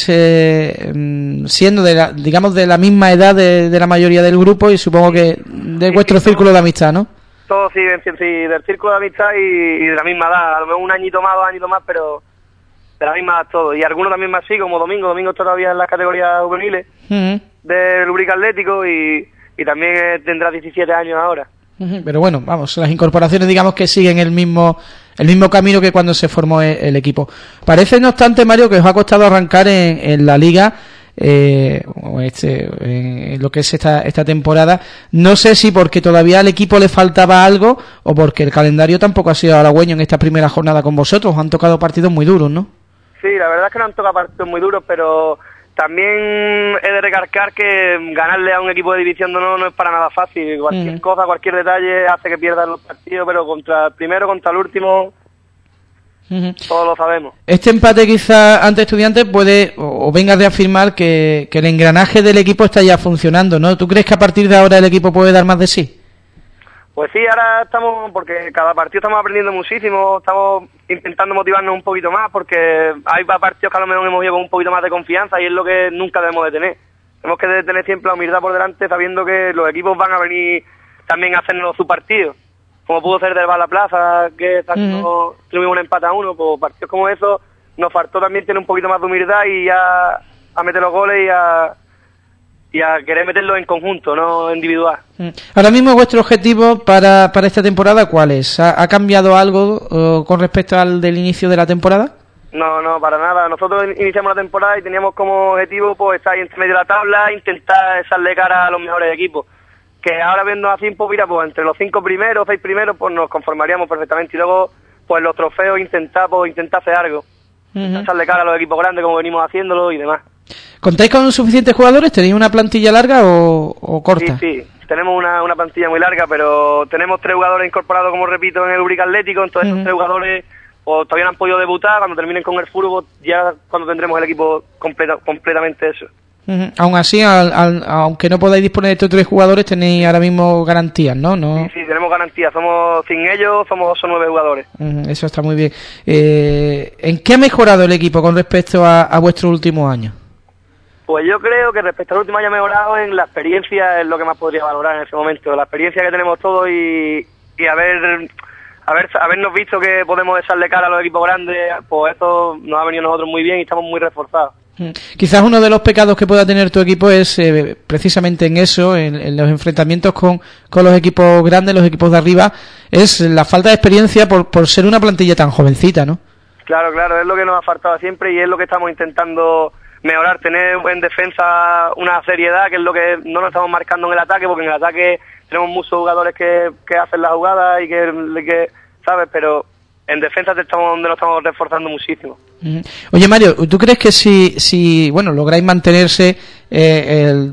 siendo de la misma edad de la mayoría del grupo, y supongo que de vuestro círculo de amistad, ¿no? Todos sí, del círculo de amistad y de la misma edad, a lo mejor un añito más, 2 añitos más, pero de la misma edad todos. Y algunos también más sí, como Domingo todavía en las categorías juveniles del Ubrique Atlético, y también tendrá 17 años ahora. Pero bueno, vamos, las incorporaciones digamos que siguen el mismo camino que cuando se formó el equipo. Parece, no obstante, Mario, que os ha costado arrancar en la liga, en lo que es esta temporada. No sé si porque todavía al equipo le faltaba algo o porque el calendario tampoco ha sido halagüeño en esta primera jornada con vosotros. Os han tocado partidos muy duros, ¿no? Sí, la verdad es que nos han tocado partidos muy duros, pero también he de recalcar que ganarle a un equipo de división no es para nada fácil. Cualquier cosa, cualquier detalle hace que pierdan los partidos, pero contra el primero, contra el último, todos lo sabemos. Este empate quizá ante Estudiantes puede o venga a reafirmar que el engranaje del equipo está ya funcionando, ¿no? ¿Tú crees que a partir de ahora el equipo puede dar más de sí? Pues sí, ahora estamos, porque cada partido estamos aprendiendo muchísimo, estamos intentando motivarnos un poquito más, porque hay partidos que a lo mejor hemos ido con un poquito más de confianza, y es lo que nunca debemos de tener. Tenemos que tener siempre la humildad por delante, sabiendo que los equipos van a venir también a hacernos su partido, como pudo ser del Bala Plaza, que tuvimos un empate a 1, pues partidos como esos nos faltó también tener un poquito más de humildad y ya a meter los goles y a querer meterlos en conjunto, no individual. Ahora mismo vuestro objetivo para esta temporada, ¿cuál es? ¿Ha cambiado algo con respecto al del inicio de la temporada? No, para nada. Nosotros iniciamos la temporada y teníamos como objetivo pues estar ahí entre medio de la tabla, intentar echarle cara a los mejores equipos. Que ahora viendo así, pues mira, pues entre los 5 primeros, 6 primeros, pues nos conformaríamos perfectamente, y luego pues los trofeos intentar hacer algo. Echarle cara a los equipos grandes como venimos haciéndolo y demás. ¿Contáis con suficientes jugadores? ¿Tenéis una plantilla larga o corta? Sí, tenemos una plantilla muy larga, pero tenemos 3 jugadores incorporados, como repito, en el Ubrique Atlético. Entonces esos 3 jugadores todavía no han podido debutar. Cuando terminen con el fútbol, ya cuando tendremos el equipo completamente eso. Aún así, aunque no podáis disponer de estos 3 jugadores, tenéis ahora mismo garantías, ¿no? Sí, tenemos garantías. Sin ellos somos 8 o 9 jugadores. Eso está muy bien. ¿En qué ha mejorado el equipo con respecto a vuestro último año? Pues yo creo que respecto al último año ha mejorado en la experiencia, es lo que más podría valorar en ese momento. La experiencia que tenemos todos y habernos visto que podemos echarle cara a los equipos grandes, pues esto nos ha venido a nosotros muy bien y estamos muy reforzados. Quizás uno de los pecados que pueda tener tu equipo es precisamente en eso, en los enfrentamientos con los equipos grandes, los equipos de arriba, es la falta de experiencia por ser una plantilla tan jovencita, ¿no? Claro, es lo que nos ha faltado siempre y es lo que estamos intentando mejorar, tener en defensa una seriedad, que es lo que no nos estamos marcando en el ataque, porque en el ataque tenemos muchos jugadores que hacen la jugada y que ¿sabes? Pero en defensa donde nos estamos reforzando muchísimo. Oye, Mario, ¿tú crees que si lográis mantenerse el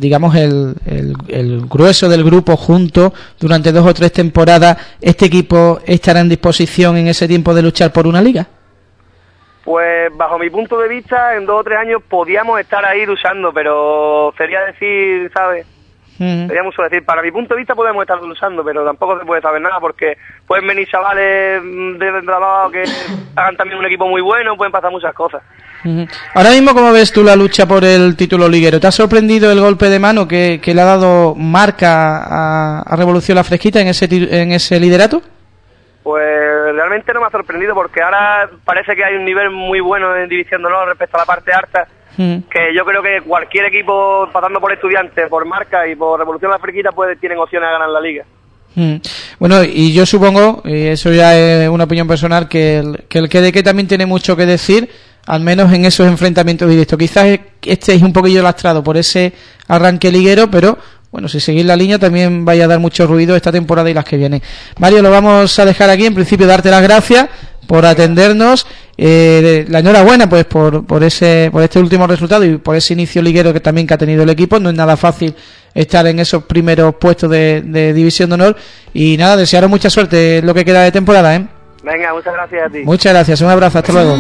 grueso del grupo junto durante 2 o 3 temporadas, este equipo estará en disposición en ese tiempo de luchar por una liga? Pues bajo mi punto de vista, en 2 o 3 años podíamos estar ahí luchando, pero sería decir, ¿sabes? Sería mucho decir, para mi punto de vista podemos estar luchando, pero tampoco se puede saber nada, porque pueden venir chavales de trabajo que hagan también un equipo muy bueno, pueden pasar muchas cosas. Ahora mismo, ¿cómo ves tú la lucha por el título liguero? ¿Te ha sorprendido el golpe de mano que le ha dado marca a Revolución La Fresquita en ese liderato? Pues realmente no me ha sorprendido, porque ahora parece que hay un nivel muy bueno en División de Honor respecto a la parte alta, que yo creo que cualquier equipo, pasando por Estudiantes, por Marca y por Revolución La Fresquita, tienen opciones a ganar la liga. Bueno, y yo supongo, eso ya es una opinión personal, que el QDQ también tiene mucho que decir, al menos en esos enfrentamientos directos. Quizás estéis un poquillo lastrado por ese arranque liguero, pero bueno, si seguís la línea también vaya a dar mucho ruido esta temporada y las que vienen. Mario, lo vamos a dejar aquí. En principio, darte las gracias por atendernos, la enhorabuena pues por este último resultado y por ese inicio liguero que ha tenido el equipo. No es nada fácil estar en esos primeros puestos de División de Honor, y nada, desearos mucha suerte en lo que queda de temporada, ¿eh? Venga, muchas gracias a ti. Muchas gracias, un abrazo, hasta luego.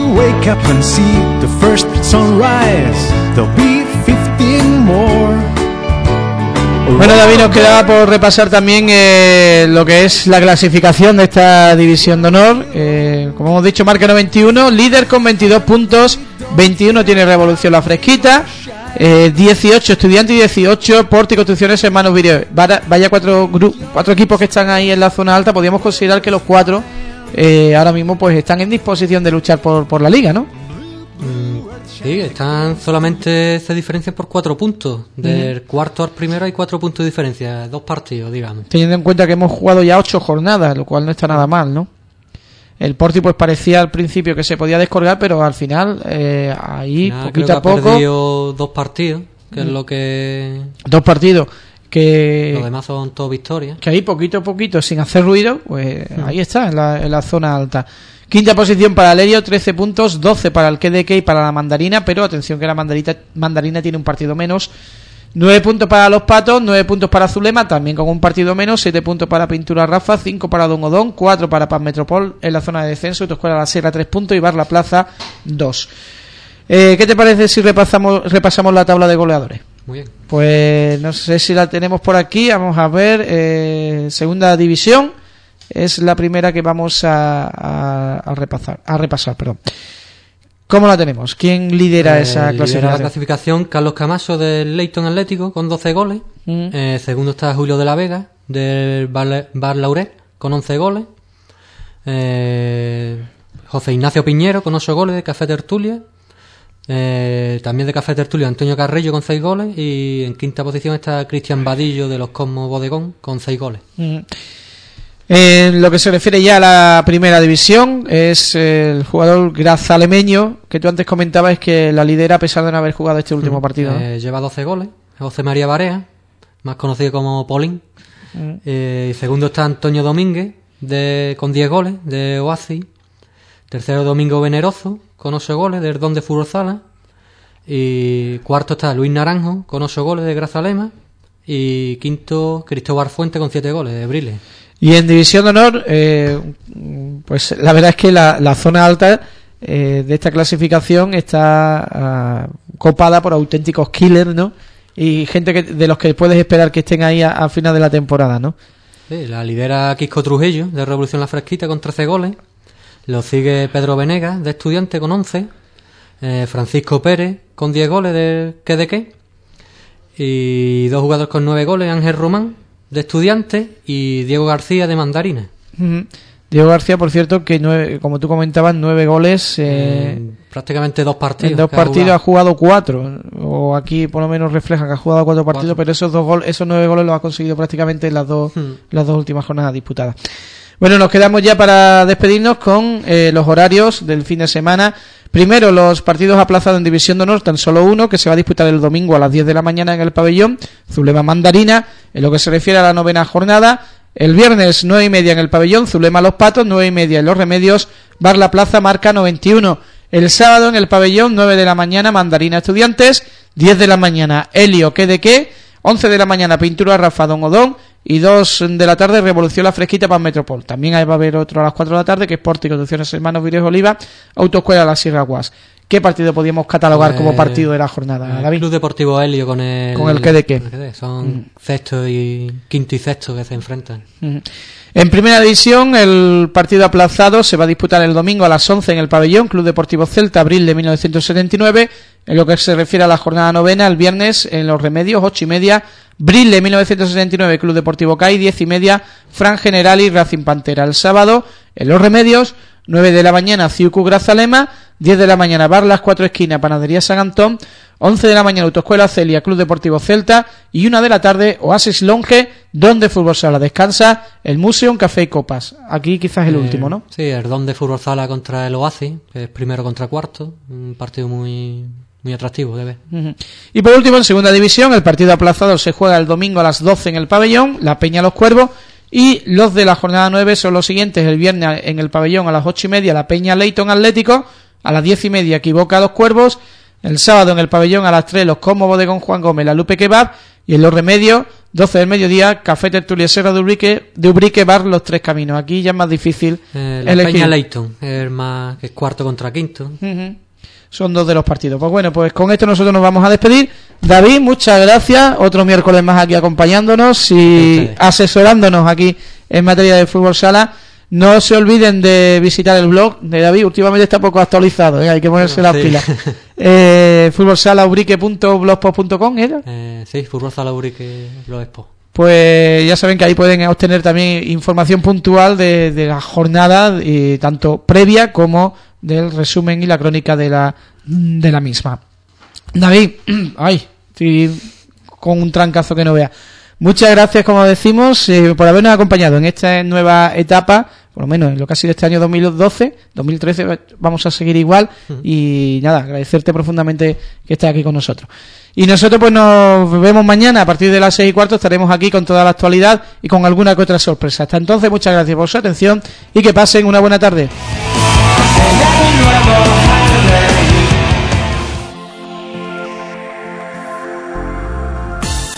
Bueno, David, nos quedaba por repasar también lo que es la clasificación de esta División de Honor. Como hemos dicho, marca 91, líder con 22 puntos, 21 tiene Revolución La Fresquita, 18 Estudiantes y 18 Porti Construcciones Hermanos Vireo. Vaya cuatro equipos que están ahí en la zona alta. Podríamos considerar que los cuatro ahora mismo pues están en disposición de luchar por la liga, ¿no? Sí, están solamente se diferencian por 4 puntos. Del cuarto al primero hay 4 puntos de diferencia, 2 partidos, digamos. Teniendo en cuenta que hemos jugado ya 8 jornadas, lo cual no está nada mal, ¿no? El Porti pues parecía al principio que se podía descolgar, pero al final ahí poquito a poco ha perdido 2 partidos, que es lo que... 2 partidos que... Los demás son todos victorias. Que ahí poquito a poquito, sin hacer ruido, pues ahí está, en la zona alta. Quinta posición para Lerio, 13 puntos, 12 para el QDQ y para la Mandarina, pero atención que la Mandarina tiene un partido menos. 9 puntos para los Patos, 9 puntos para Zulema, también con un partido menos, 7 puntos para Pintura Rafa, 5 para Don Odón, 4 para Paz Metropol en la zona de descenso, Autoescuela La Sierra 3 puntos y Bar La Plaza 2. ¿Qué te parece si repasamos la tabla de goleadores? Muy bien. Pues no sé si la tenemos por aquí, vamos a ver, segunda división. Es la primera que vamos a repasar, perdón. ¿Cómo la tenemos? ¿Quién lidera esa clasificación? Lidera la clasificación Carlos Camacho del Leyton Atlético con 12 goles. Segundo está Julio de la Vega del Bar Lauret con 11 goles. José Ignacio Piñero con 8 goles de Café Tertulia. También de Café Tertulia Antonio Carrillo con 6 goles. Y en quinta posición está Cristian Vadillo de los Cosmos Bodegón con 6 goles. En lo que se refiere ya a la primera división, es el jugador grazalemeño que tú antes comentabas que la lidera a pesar de no haber jugado este último partido, ¿no? Lleva 12 goles, José María Barea, más conocido como Polín. Segundo está Antonio Domínguez con 10 goles de Oasis. Tercero Domingo Veneroso con 8 goles del Don de Furozala. Y cuarto está Luis Naranjo con 8 goles de Grazalema. Y quinto Cristóbal Fuente con 7 goles de Briles. Y en División de Honor, pues la verdad es que la zona alta de esta clasificación está copada por auténticos killers, ¿no? Y gente de los que puedes esperar que estén ahí a final de la temporada, ¿no? Sí, la lidera Quisco Trujillo de Revolución La Fresquita con 13 goles. Lo sigue Pedro Venegas de Estudiante con 11. Francisco Pérez con 10 goles de QDQ. Y 2 jugadores con 9 goles, Ángel Román de Estudiantes y Diego García de Mandarina. Diego García, por cierto, que como tú comentabas, 9 goles. Prácticamente 2 partidos. En 2 partidos ha jugado 4. O aquí por lo menos refleja que ha jugado 4 partidos, pero esos 9 goles los ha conseguido prácticamente en las dos últimas jornadas disputadas. Bueno, nos quedamos ya para despedirnos con los horarios del fin de semana. Primero, los partidos aplazados en División de Honor, tan solo uno, que se va a disputar el domingo a las 10 de la mañana en el pabellón Zulema Mandarina, en lo que se refiere a la novena jornada. El viernes 9:30 en el pabellón Zulema Los Patos, 9:30 en Los Remedios, Bar La Plaza marca 91. El sábado en el pabellón 9 de la mañana Mandarina Estudiantes, 10 de la mañana Helio QDQ, 11 de la mañana Pintura Rafa Don Odón y 2 de la tarde Revolución La Fresquita Paz Metropol. También ahí va a haber otro a las 4 de la tarde que es Porti Construcciones Hermanos Vireo Oliva, Autoescuela La Sierra Guas. ¿Qué partido podríamos catalogar como partido de la jornada, David? Club Deportivo Helio con el QDQ. Son sexto y quinto y sexto que se enfrentan. En primera división, el partido aplazado se va a disputar el domingo a las 11 en el pabellón Club Deportivo Celta, abril de 1979. En lo que se refiere a la jornada novena, el viernes en Los Remedios, 8:30, Bril de 1979, Club Deportivo CAI, 10:30, Fran Generali, Racing Pantera. El sábado, en Los Remedios, 9 de la mañana, Ciucu Grazalema, 10 de la mañana Bar Las Cuatro Esquinas, Panadería San Antón, 11 de la mañana Autoescuela Celia, Club Deportivo Celta, y 1 de la tarde Oasis Longe, donde Fútbol Sala descansa el Museum Café y Copas. Aquí quizás el último, ¿no? Sí, el donde Fútbol Sala contra el Oasis, que es primero contra cuarto, un partido muy atractivo de ver. Y por último, en segunda división, el partido aplazado se juega el domingo a las 12 en el pabellón, La Peña Los Cuervos, y los de la jornada 9 son los siguientes: el viernes en el pabellón a las 8:30 La Peña Leyton Atlético, a las 10:30 Equivoca Los Cuervos, el sábado en el pabellón a las 3 los Como Bodegón Juan Gómez La Lupe Kebab, y en los Remedios 12 del mediodía Café Tertulia Serra de Ubrique Bar Los Tres Caminos. Aquí ya es más difícil la Peña Leyton, que es cuarto contra quinto. Son 2 de los partidos. Pues bueno, pues con esto nosotros nos vamos a despedir. David, muchas gracias. Otro miércoles más aquí acompañándonos y asesorándonos aquí en materia de Fútbol Sala. No se olviden de visitar el blog de David. Últimamente está poco actualizado, hay que ponerse las pilas. Futbolsalaubrique.blogspot.com, ¿era? Sí, Futbolsalaubrique.blogspot. Pues ya saben que ahí pueden obtener también información puntual de la jornada, tanto previa como del resumen y la crónica de la misma. David, estoy con un trancazo que no vea. Muchas gracias, como decimos, por habernos acompañado en esta nueva etapa, por lo menos en lo que ha sido este año 2013 vamos a seguir igual, y nada, agradecerte profundamente que estés aquí con nosotros. Y nosotros pues nos vemos mañana a partir de las 6:15, estaremos aquí con toda la actualidad y con alguna que otra sorpresa. Hasta entonces, muchas gracias por su atención y que pasen una buena tarde.